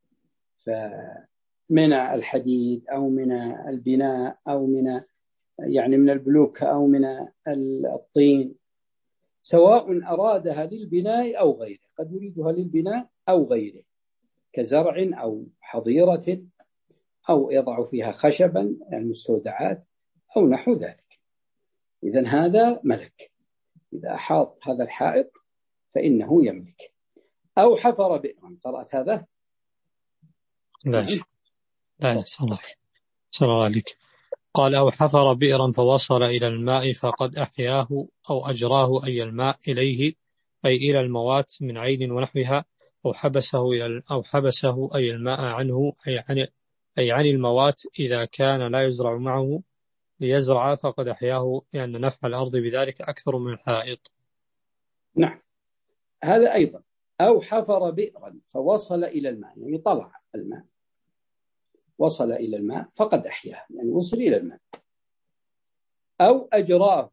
فمن الحديد أو من البناء أو من يعني من البلوك أو من الطين، سواء أرادها للبناء أو غيره، قد يريدها للبناء أو غيره كزرع أو حظيرة أو يضع فيها خشبا المستودعات أو نحو ذلك. إذن هذا ملك، إذا أحاط هذا الحائط فإنه يملك. أو حفر بئرا، قرأت هذا؟ لا لا صلى الله عليك. قال أو حفر بئرا فوصل إلى الماء فقد أحياه أو أجراه أي الماء إليه أي إلى الموات من عين ونحوها أو حبسه إلى أو حبسه أي الماء عنه أي عن أي عن الموات إذا كان لا يزرع معه ليزرع فقد أحياه لأن نفع الأرض بذلك أكثر من الحائط. نعم، هذا أيضا أو حفر بئرا فوصل إلى الماء، يعني طلع الماء، وصل إلى الماء فقد أحياه، يعني وصل إلى الماء. أو أجراه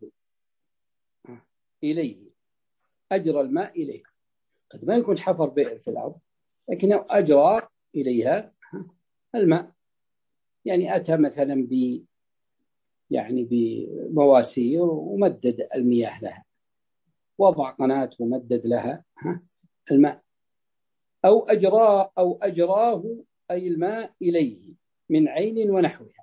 إليه، أجرى الماء إليه، قد ما يكون حفر بئر في الأرض لكنه أجرى إليها الماء، يعني أتى مثلا ب يعني بمواسير ومدد المياه لها، وضع قناة ومدد لها الماء. أو أجراه أو أجراه أي الماء إليه من عين ونحوها.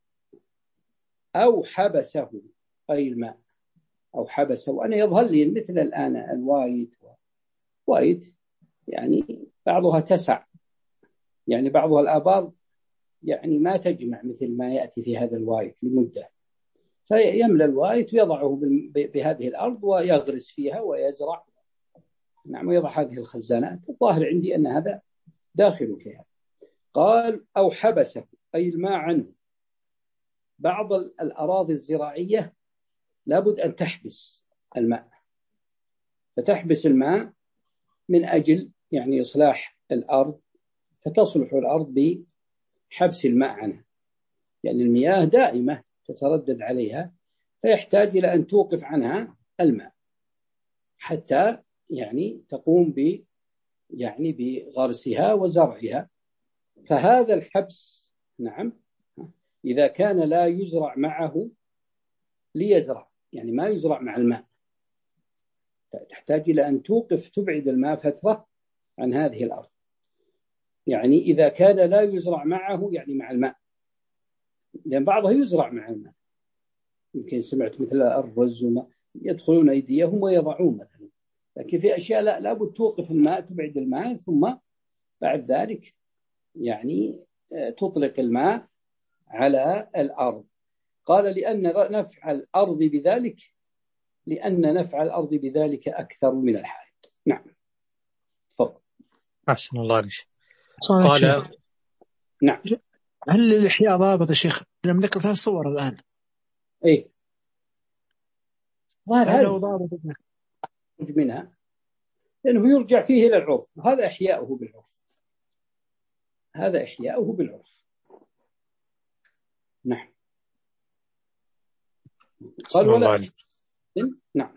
أو حبسه أي الماء، أو حبسه. أنا يظهر لي مثل الآن الوايد وايد يعني بعضها تسع، يعني بعضها الآبار يعني ما تجمع مثل ما يأتي في هذا الوايد لمدة، فيملى الوايد ويضعه بهذه الأرض ويغرس فيها ويزرع، نعم، ويضع هذه الخزانات. الظاهر عندي أن هذا داخل فيها. قال أو حبسه أي الماء عنه. بعض الأراضي الزراعية لابد أن تحبس الماء، فتحبس الماء من أجل يعني إصلاح الأرض، فتصلح الأرض بحبس الماء عنها، يعني المياه دائمة تتردد عليها، فيحتاج إلى أن توقف عنها الماء حتى يعني تقوم ب يعني بغرسها وزرعها. فهذا الحبس نعم إذا كان لا يزرع معه ليزرع، يعني ما يزرع مع الماء، تحتاج إلى أن توقف تبعد الماء فترة عن هذه الأرض. يعني إذا كان لا يزرع معه يعني مع الماء، لأن بعضها يزرع مع الماء، يمكن سمعت مثل الرز وما يدخلون أيديهم ويضعون مثلا، لكن في أشياء لا لابد توقف الماء تبعد الماء ثم بعد ذلك يعني تطلق الماء على الأرض. قال لأن نفع الأرض بذلك لأن نفع الأرض بذلك أكثر من الحائط. نعم تفضل. أحسن الله عليك. قال نعم. هل الإحياء ضابط يا شيخ؟ لم ذكر ثلاث صور الآن. إيه هل هو ضابط منها؟ لأنه يرجع فيه إلى العرف، هذا إحياؤه بالعرف، هذا إحياؤه بالعرف. نعم. قال ولا نعم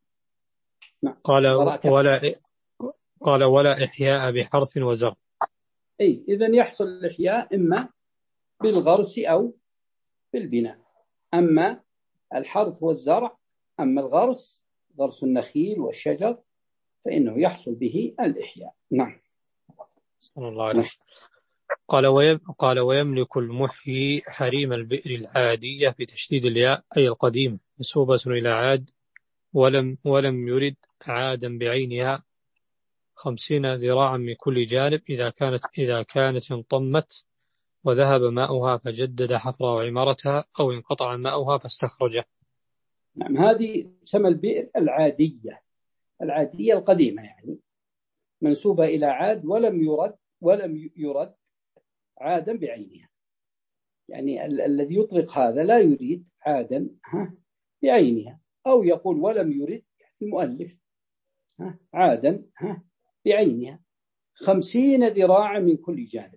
نعم قال ولا قال ولا إحياء بحرث وزرع. أي إذن يحصل الإحياء إما بالغرس أو بالبناء. أما الحرث والزرع، أما الغرس غرس النخيل والشجر فإنه يحصل به الإحياء. نعم. صلى الله عليه وسلم. قال ويم قال ويملك المحيي حريم البئر العادية بتشديد الياء أي القديم منسوبة إلى عاد ولم ولم يرد عادا بعينها خمسين ذراعا من كل جانب إذا كانت إذا كانت انطمت وذهب ماؤها فجدد حفرها وعمارتها أو انقطع ماؤها فاستخرجه. نعم، هذه تسمى البئر العادية، العادية القديمة، يعني منسوبة إلى عاد ولم يرد ولم يرد عادا بعينها، يعني ال- الذي يطلق هذا لا يريد عادا ها بعينها، أو يقول ولم يرد المؤلف ها عادا ها بعينها خمسين ذراعا من كل جانب.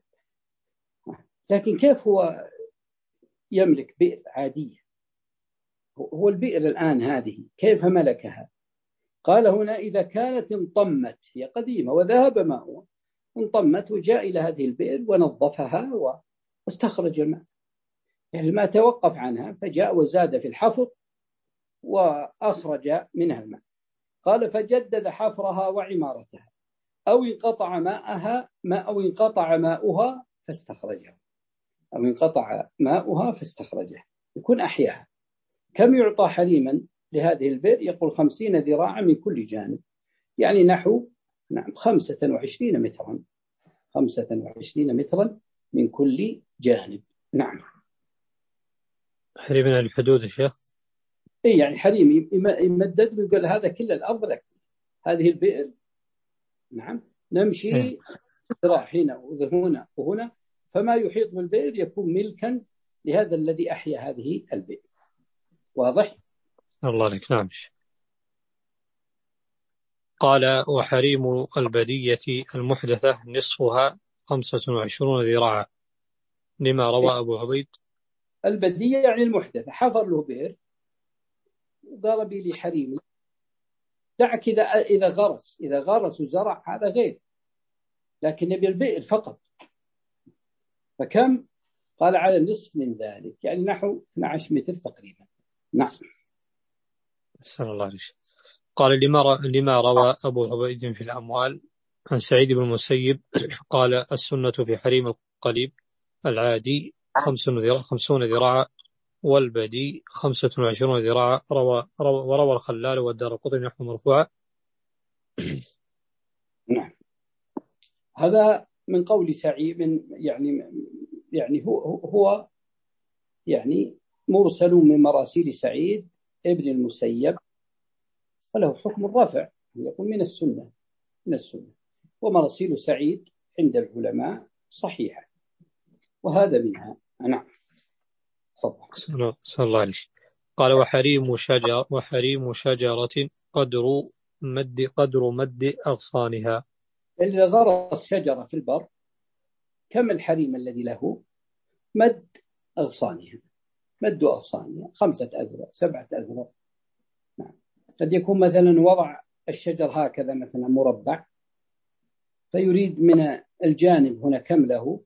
لكن كيف هو يملك بئر عادية؟ هو البئر الآن هذه كيف ملكها؟ قال هنا إذا كانت انطمت، هي قديمة وذهب ماؤها، انطمت وجاء إلى هذه البئر ونظفها واستخرج الماء، يعني الماء توقف عنها فجاء وزاد في الحفر وأخرج منها الماء. قال فجدد حفرها وعمارتها أو انقطع ماءها ما أو انقطع ماؤها فاستخرجها، أو انقطع ماؤها فاستخرجها، يكون أحياها. كم يعطى حريما لهذه البئر؟ يقول خمسين ذراعا من كل جانب، يعني نحو نعم خمسة وعشرين مترا، خمسة وعشرين مترا من كل جانب. نعم. حريم من الحدود يا شيخ. إيه يعني حريم يمدد ويقول هذا كل الأرض لك، هذه البئر نعم نمشي إيه. ذراع هنا وهنا وهنا، فما يحيط بالبئر يكون ملكا لهذا الذي أحيا هذه البئر. واضح؟ الله عليك. نعم. قال وحريم البدية المحدثة نصفها خمسة وعشرون ذراعا لما روى أبو عبيد. البدية يعني المحدثة، حفر له بئر وقال بي لي حريمي، دعك إذا إذا غرس إذا غرس وزرع هذا غير، لكن يبي البئر فقط. فكم؟ قال على النصف من ذلك، يعني نحو اثني عشر متر تقريبا. نعم. أحسن الله عليك. قال لما لما روى أبو عبيد في الأموال عن سعيد بن المسيب قال السنة في حريم القليب العادي خمسون ذراعا والبدي خمسة وعشرون ذراعا. روى وروى الخلال والدارقطني نحو مرفوعا. نعم. هذا من قول سعيد، من يعني يعني هو هو يعني مرسل من مراسيل سعيد ابن المسيب، وله حكم الرفع، يقول من السنة من السنة، ومراسيل سعيد عند العلماء صحيحة، وهذا منها. نعم. تفضل. صلى الله عليه. قال وحريم شجر وحريم شجرة قدر مد قدر مد أغصانها. إذا غرس شجرة في البر كم الحريم الذي له؟ مد أغصانها، مد أغصانها خمسة أذرع سبعة أذرع. نعم. قد يكون مثلا وضع الشجر هكذا مثلا مربع، فيريد من الجانب هنا كم له،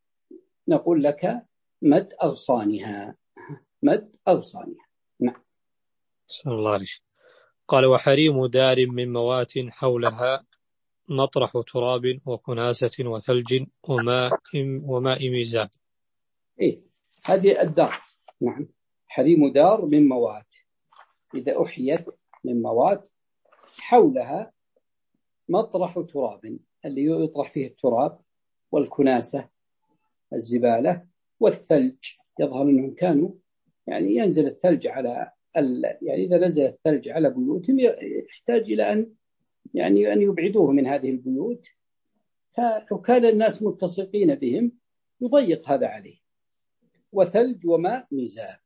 نقول لك مد أغصانها، مد أغصانها. نعم. صلى الله عليه. قال وحريم دار من موات حولها مطرح تراب وكناسة وثلج وماء وماء ميزان. إيه هذه الدار. نعم. حريم دار من موات، إذا أحيت من موات حولها مطرح تراب، اللي يطرح فيه التراب والكناسة الزبالة والثلج. يظهر أنهم كانوا يعني ينزل الثلج على ال... يعني إذا نزل الثلج على بيوتهم يحتاج إلى أن يعني أن يبعدوه من هذه البيوت، فلو كان الناس ملتصقين بهم يضيق هذا عليه. وثلج وماء ميزاب،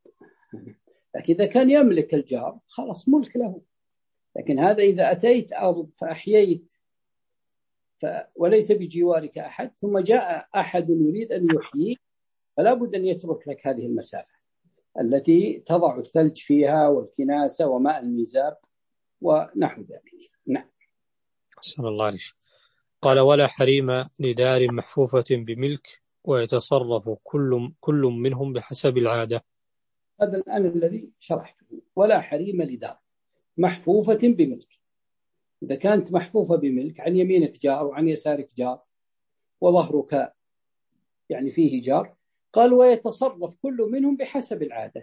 لكن إذا كان يملك الجار خلاص ملك له. لكن هذا إذا أتيت أرض فأحييت ف... وليس بجوارك أحد، ثم جاء أحد يريد أن يحيي، فلا بد أن يترك لك هذه المسافة التي تضع الثلج فيها والكناسة وماء الميزاب ونحو ذلك. نعم. صلى الله عليه. قال ولا حريم لدار محفوفة بملك ويتصرف كل كل منهم بحسب العادة. هذا الآن الذي شرحته. ولا حريم لدار محفوفة بملك، إذا كانت محفوفة بملك عن يمينك جار وعن يسارك جار وظهرك يعني فيه جار، قال ويتصرف كل منهم بحسب العادة،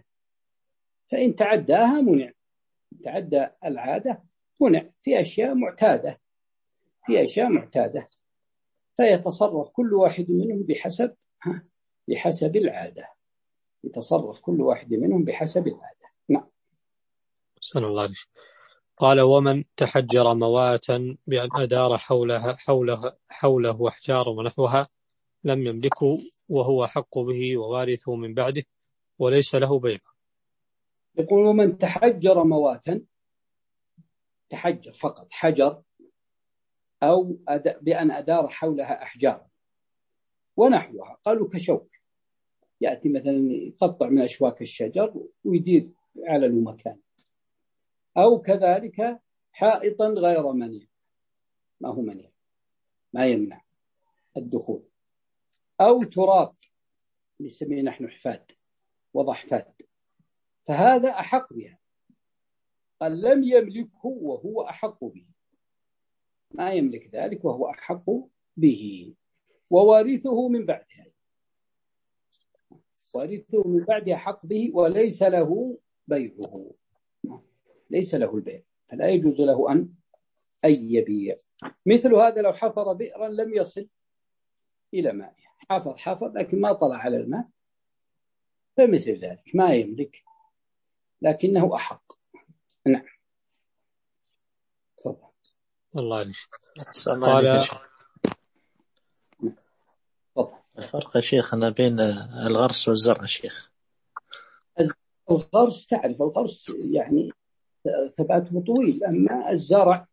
فإن تعداها منع، تعدى العادة منع في أشياء معتادة، في أشياء معتادة فيتصرف كل واحد منهم بحسب بحسب العادة، يتصرف كل واحد منهم بحسب العادة. نعم. صلى الله عليه. قال ومن تحجر مواتا بأن أدار حولها حوله حوله أحجار ونحوها لم يملكه وهو حق به ووارثه من بعده وليس له بيع. يقول ومن تحجر مواتا، تحجر فقط حجر أو بأن أدار حولها أحجار ونحوها، قالوا كشوك، يأتي مثلا يقطع من أشواك الشجر ويدير على المكان، أو كذلك حائطا غير منيع، ما هو منيع ما يمنع الدخول، أو تراب نسميه نحن حفاد وضحفاد، فهذا أحق بها. قال لم يملكه وهو أحق به، ما يملك ذلك وهو أحق به، ووارثه من بعدها، وارثه من بعد أحق به وليس له بيعه، ليس له البيع، فلا يجوز له أن أن يبيع. مثل هذا لو حفر بئرا لم يصل إلى ماء، حفر حفر لكن ما طلع على الماء، فمثل ذلك ما يملك لكنه أحق. نعم. تفضل. الله عليك. قال تفضل. الفرق يا شيخنا بين الغرس والزرع شيخ. الغرس تعرف الغرس يعني ثباته طويل، أما الزرع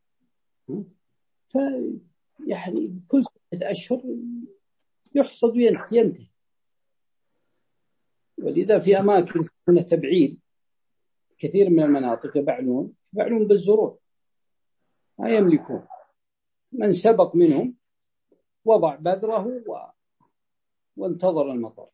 فيعني كل ستة أشهر يحصد وينتهي. ولذا في أماكن يسمونها تبعيد كثير من المناطق يبعلون يبعلون بالزروع ما يملكون. من سبق منهم وضع بذره و... وانتظر المطر.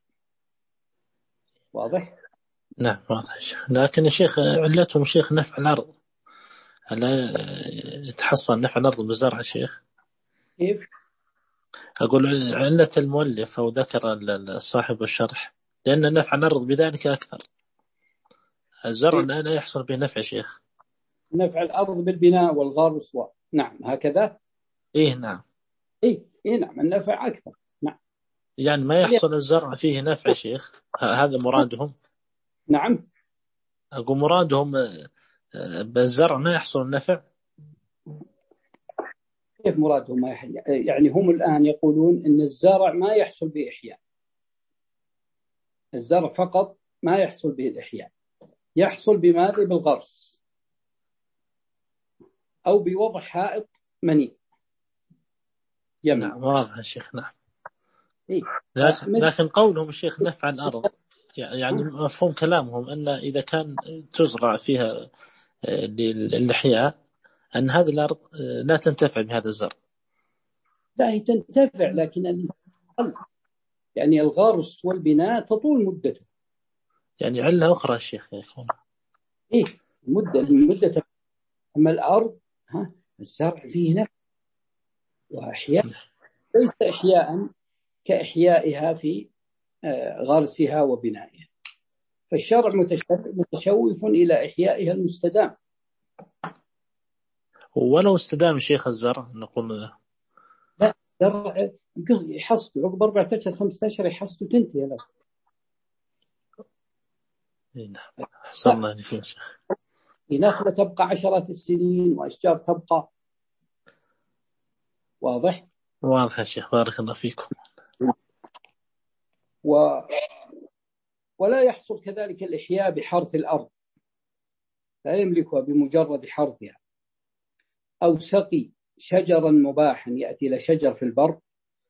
واضح؟ نعم واضح يا شيخ. لكن يا شيخ علتهم شيخ نفع الأرض، هل يتحصل نفع الأرض بالزرع يا شيخ؟ كيف؟ أقول علة المؤلف أو ذكر صاحب الشرح لأن نفع الأرض بذلك أكثر. الزرع لا يحصل به نفع شيخ. نفع الأرض بالبناء والغرس و... نعم هكذا. إيه نعم. إيه إيه نعم النفع أكثر. نعم. يعني ما يحصل الزرع فيه نفع شيخ، هذا مرادهم. نعم. أقول مرادهم بالزرع ما يحصل النفع. كيف مرادهم ما يحيى؟ يعني هم الآن يقولون إن الزرع ما يحصل به إحياء. الزرع فقط ما يحصل به الإحياء، يحصل بماذا؟ بالغرس أو بوضع حائط مني. نعم واضح يا شيخ. نعم. إيه؟ لكن, لكن قولهم الشيخ نفع الأرض يعني مفهوم كلامهم أن إذا كان تزرع فيها للإحياء أن هذه الأرض لا تنتفع بهذا الزرع. لا هي تنتفع لكن يعني الغرس والبناء تطول مدته. يعني علة أخرى الشيخ يا إخوان. إيه مدة مدة. أما الأرض ها الزرع فيه نفع وإحياء ليس إحياء كإحيائها في غرسها وبنائها. فالشرع متشوف إلى إحيائها المستدام. ولو استدام شيخ الزرع نقول له لا زرع يحصد عقب أربعة أشهر خمسة أشهر يحصد وتنتهي له. نعم أحسن الله عليك يا شيخ. نخلة تبقى عشرات السنين وأشجار تبقى. واضح؟ واضح يا شيخ بارك الله فيكم. و... ولا يحصل كذلك الإحياء بحرث الأرض، لا يملكها بمجرد حرثها. أو سقي شجرا مباحا، يأتي إلى شجر في البر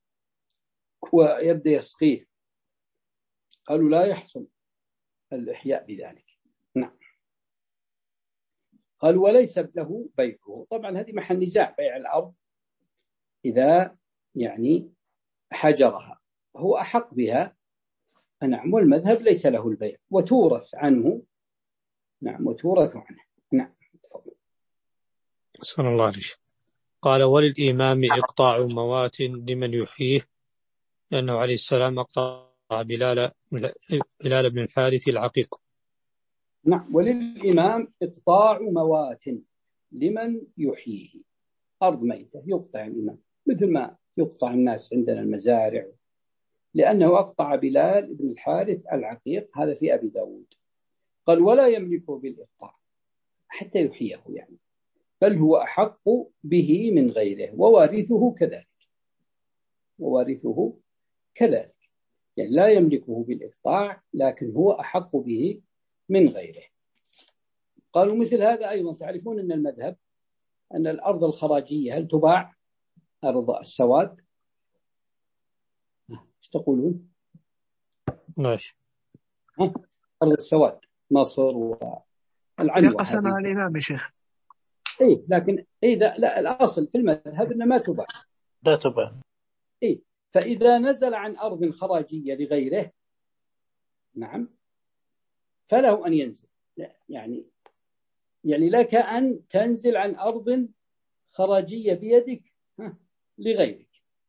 ويبدأ يسقيه، قالوا لا يحصل الإحياء بذلك. نعم. قالوا وليس له بيعه. طبعا هذه محل نزاع، بيع الأرض إذا يعني حجرها هو أحق بها. نعم. والمذهب ليس له البيع وتورث عنه. نعم وتورث عنه. نعم. صلى الله عليه. قال وللإمام إقطاع موات لمن يحييه، لأنه عليه السلام أقطع بلال بلال بن الحارث العقيق. نعم. وللإمام إقطاع موات لمن يحييه، أرض ميتة يقطع الإمام مثل ما يقطع الناس عندنا المزارع، لأنه أقطع بلال بن الحارث العقيق. هذا في أبي داود. قال ولا يملكه بالإقطاع حتى يحييه يعني، بل هو أحق به من غيره ووارثه كذلك. ووارثه كذلك يعني لا يملكه بالإقطاع لكن هو أحق به من غيره. قالوا مثل هذا أيضا تعرفون أن المذهب أن الأرض الخراجية هل تباع؟ أرض السواد ايش تقولون؟ ماشي. أرض السواد مصر والعنوة قسمها الإمام يا شيخ. إيه لكن إذا لا الأصل في المذهب أنه ما تباع. لا تباع. إيه فإذا نزل عن أرض خراجية لغيره نعم فله أن ينزل. يعني يعني لك أن تنزل عن أرض خراجية بيدك لغيرك،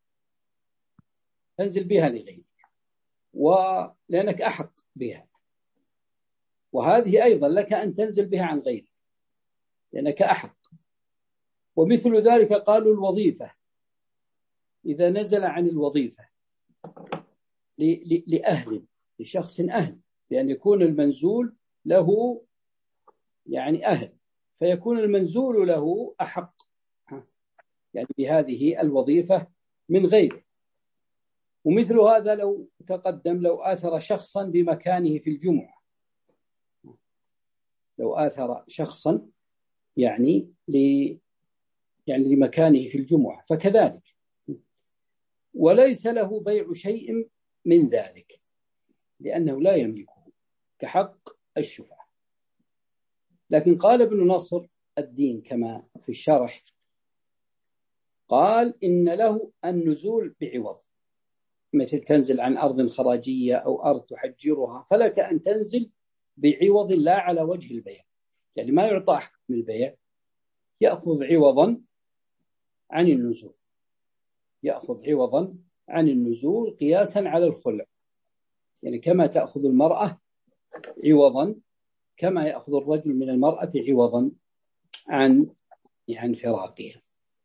تنزل بها لغيرك ولأنك أحق بها. وهذه أيضا لك أن تنزل بها عن غيرك لأنك أحق. ومثل ذلك قالوا الوظيفة، إذا نزل عن الوظيفة لأهل لشخص أهل بأن يكون المنزول له يعني أهل، فيكون المنزول له أحق يعني بهذه الوظيفة من غيره. ومثل هذا لو تقدم لو آثر شخصا بمكانه في الجمعة، لو آثر شخصا يعني ل يعني لمكانه في الجمعة فكذلك، وليس له بيع شيء من ذلك لأنه لا يملكه كحق الشفعة. لكن قال ابن نصر الدين كما في الشرح، قال إن له النزول بعوض، مثل تنزل عن أرض خراجية أو أرض تحجرها، فلك أن تنزل بعوض لا على وجه البيع، يعني ما يعطى حكم البيع، يأخذ عوضا عن النزول، يأخذ عوضا عن النزول قياسا على الخلع، يعني كما تأخذ المرأة عوضا كما يأخذ الرجل من المرأة عوضا عن عن فراقها.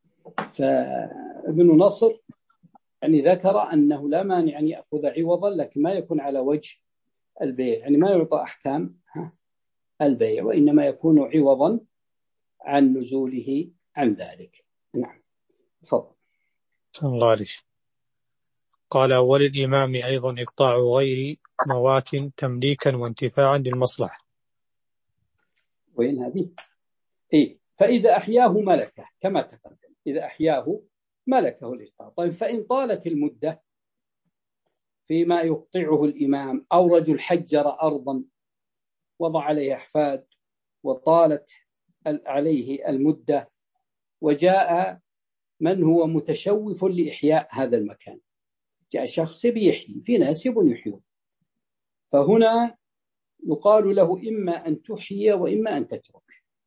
فابن نصر يعني ذكر أنه لا مانع أن يأخذ عوضا لكن ما يكون على وجه البيع، يعني ما يعطى أحكام البيع وإنما يكون عوضا عن نزوله عن ذلك. نعم تفضل. الله عليك. قال وللإمام أيضا إقطاع غير موات تمليكا وانتفاعا للمصلحة. وين هذه؟ إيه، فإذا أحياه ملكه كما تقدم، إذا أحياه ملكه الإقطاع. طيب فإن طالت المدة فيما يقطعه الإمام، أو رجل حجر أرضا وضع عليه أحفاد وطالت عليه المدة وجاء من هو متشوف لإحياء هذا المكان، جاء شخص بيحيي، في ناس يبون يحيون، فهنا يقال له إما أن تحيي وإما أن تترك.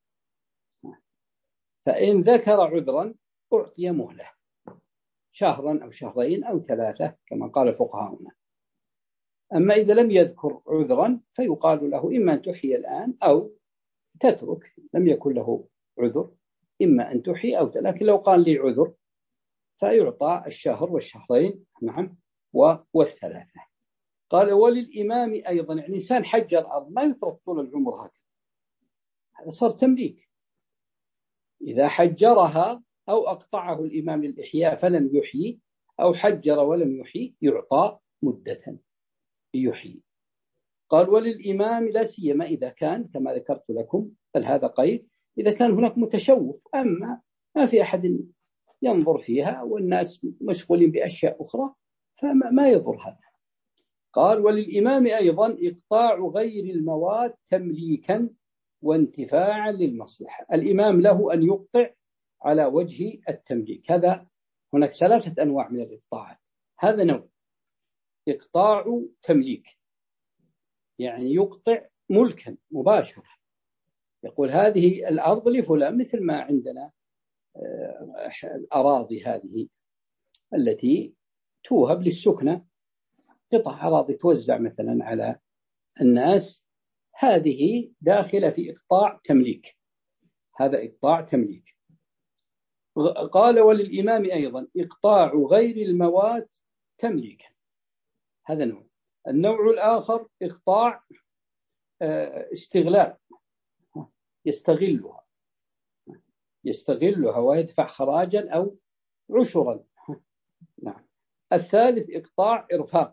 فإن ذكر عذرا أعطي مهلة شهرا أو شهرين أو ثلاثة كما قال فقهاؤنا. أما إذا لم يذكر عذرا فيقال له إما أن تحيي الآن أو تترك، لم يكن له عذر إما أن تحيي أو تترك. لكن لو قال لي عذر فيعطى الشهر والشهرين نعم والثلاثة. قال وللإمام أيضا، يعني إنسان حجر الأرض ما يترك طول العمر هكذا، هذا صار تمليك. إذا حجرها أو أقطعه الإمام للإحياء فلم يحيي، أو حجر ولم يحيي، يعطى مدة يحيي. قال وللإمام لا سيما إذا كان كما ذكرت لكم، بل هذا قيد إذا كان هناك متشوف، أما ما في أحد ينظر فيها والناس مشغولين بأشياء أخرى فما يضر هذا. قال وللإمام أيضا إقطاع غير المواد تمليكا وانتفاعا للمصلحة. الإمام له أن يقطع على وجه التمليك. هذا هناك ثلاثة أنواع من الإقطاعات. هذا نوع إقطاع تمليك، يعني يقطع ملكا مباشرة، يقول هذه الأرض لفلان، مثل ما عندنا الأراضي هذه التي توهب للسكنة، قطع أراضي توزع مثلا على الناس، هذه داخلة في إقطاع تمليك، هذا إقطاع تمليك. قال وللإمام أيضا إقطاع غير المواد تمليكا، هذا نوع. النوع الآخر إقطاع استغلال، يستغلها يستغلها ويدفع خراجا أو عشرا. نعم. الثالث إقطاع إرفاق،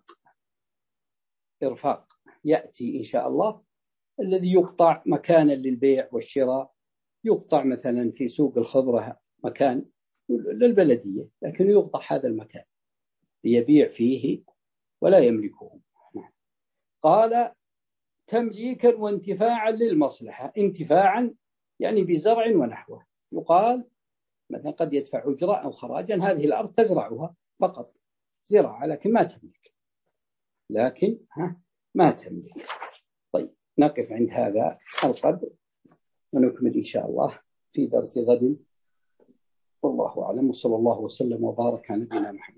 إرفاق يأتي إن شاء الله، الذي يقطع مكانا للبيع والشراء، يقطع مثلا في سوق الخضرة مكان للبلدية، لكن يقطع هذا المكان ليبيع فيه ولا يملكه. قال تمليكا وانتفاعا للمصلحة. انتفاعا يعني بزرع ونحوه، يقال مثلا قد يدفع أجرة أو خراجا، هذه الأرض تزرعها فقط زراعة لكن ما تملك، لكن ها ما تملك. طيب نقف عند هذا القدر ونكمل إن شاء الله في درس غد، والله أعلم، وصلى الله وسلم وبارك على نبينا محمد.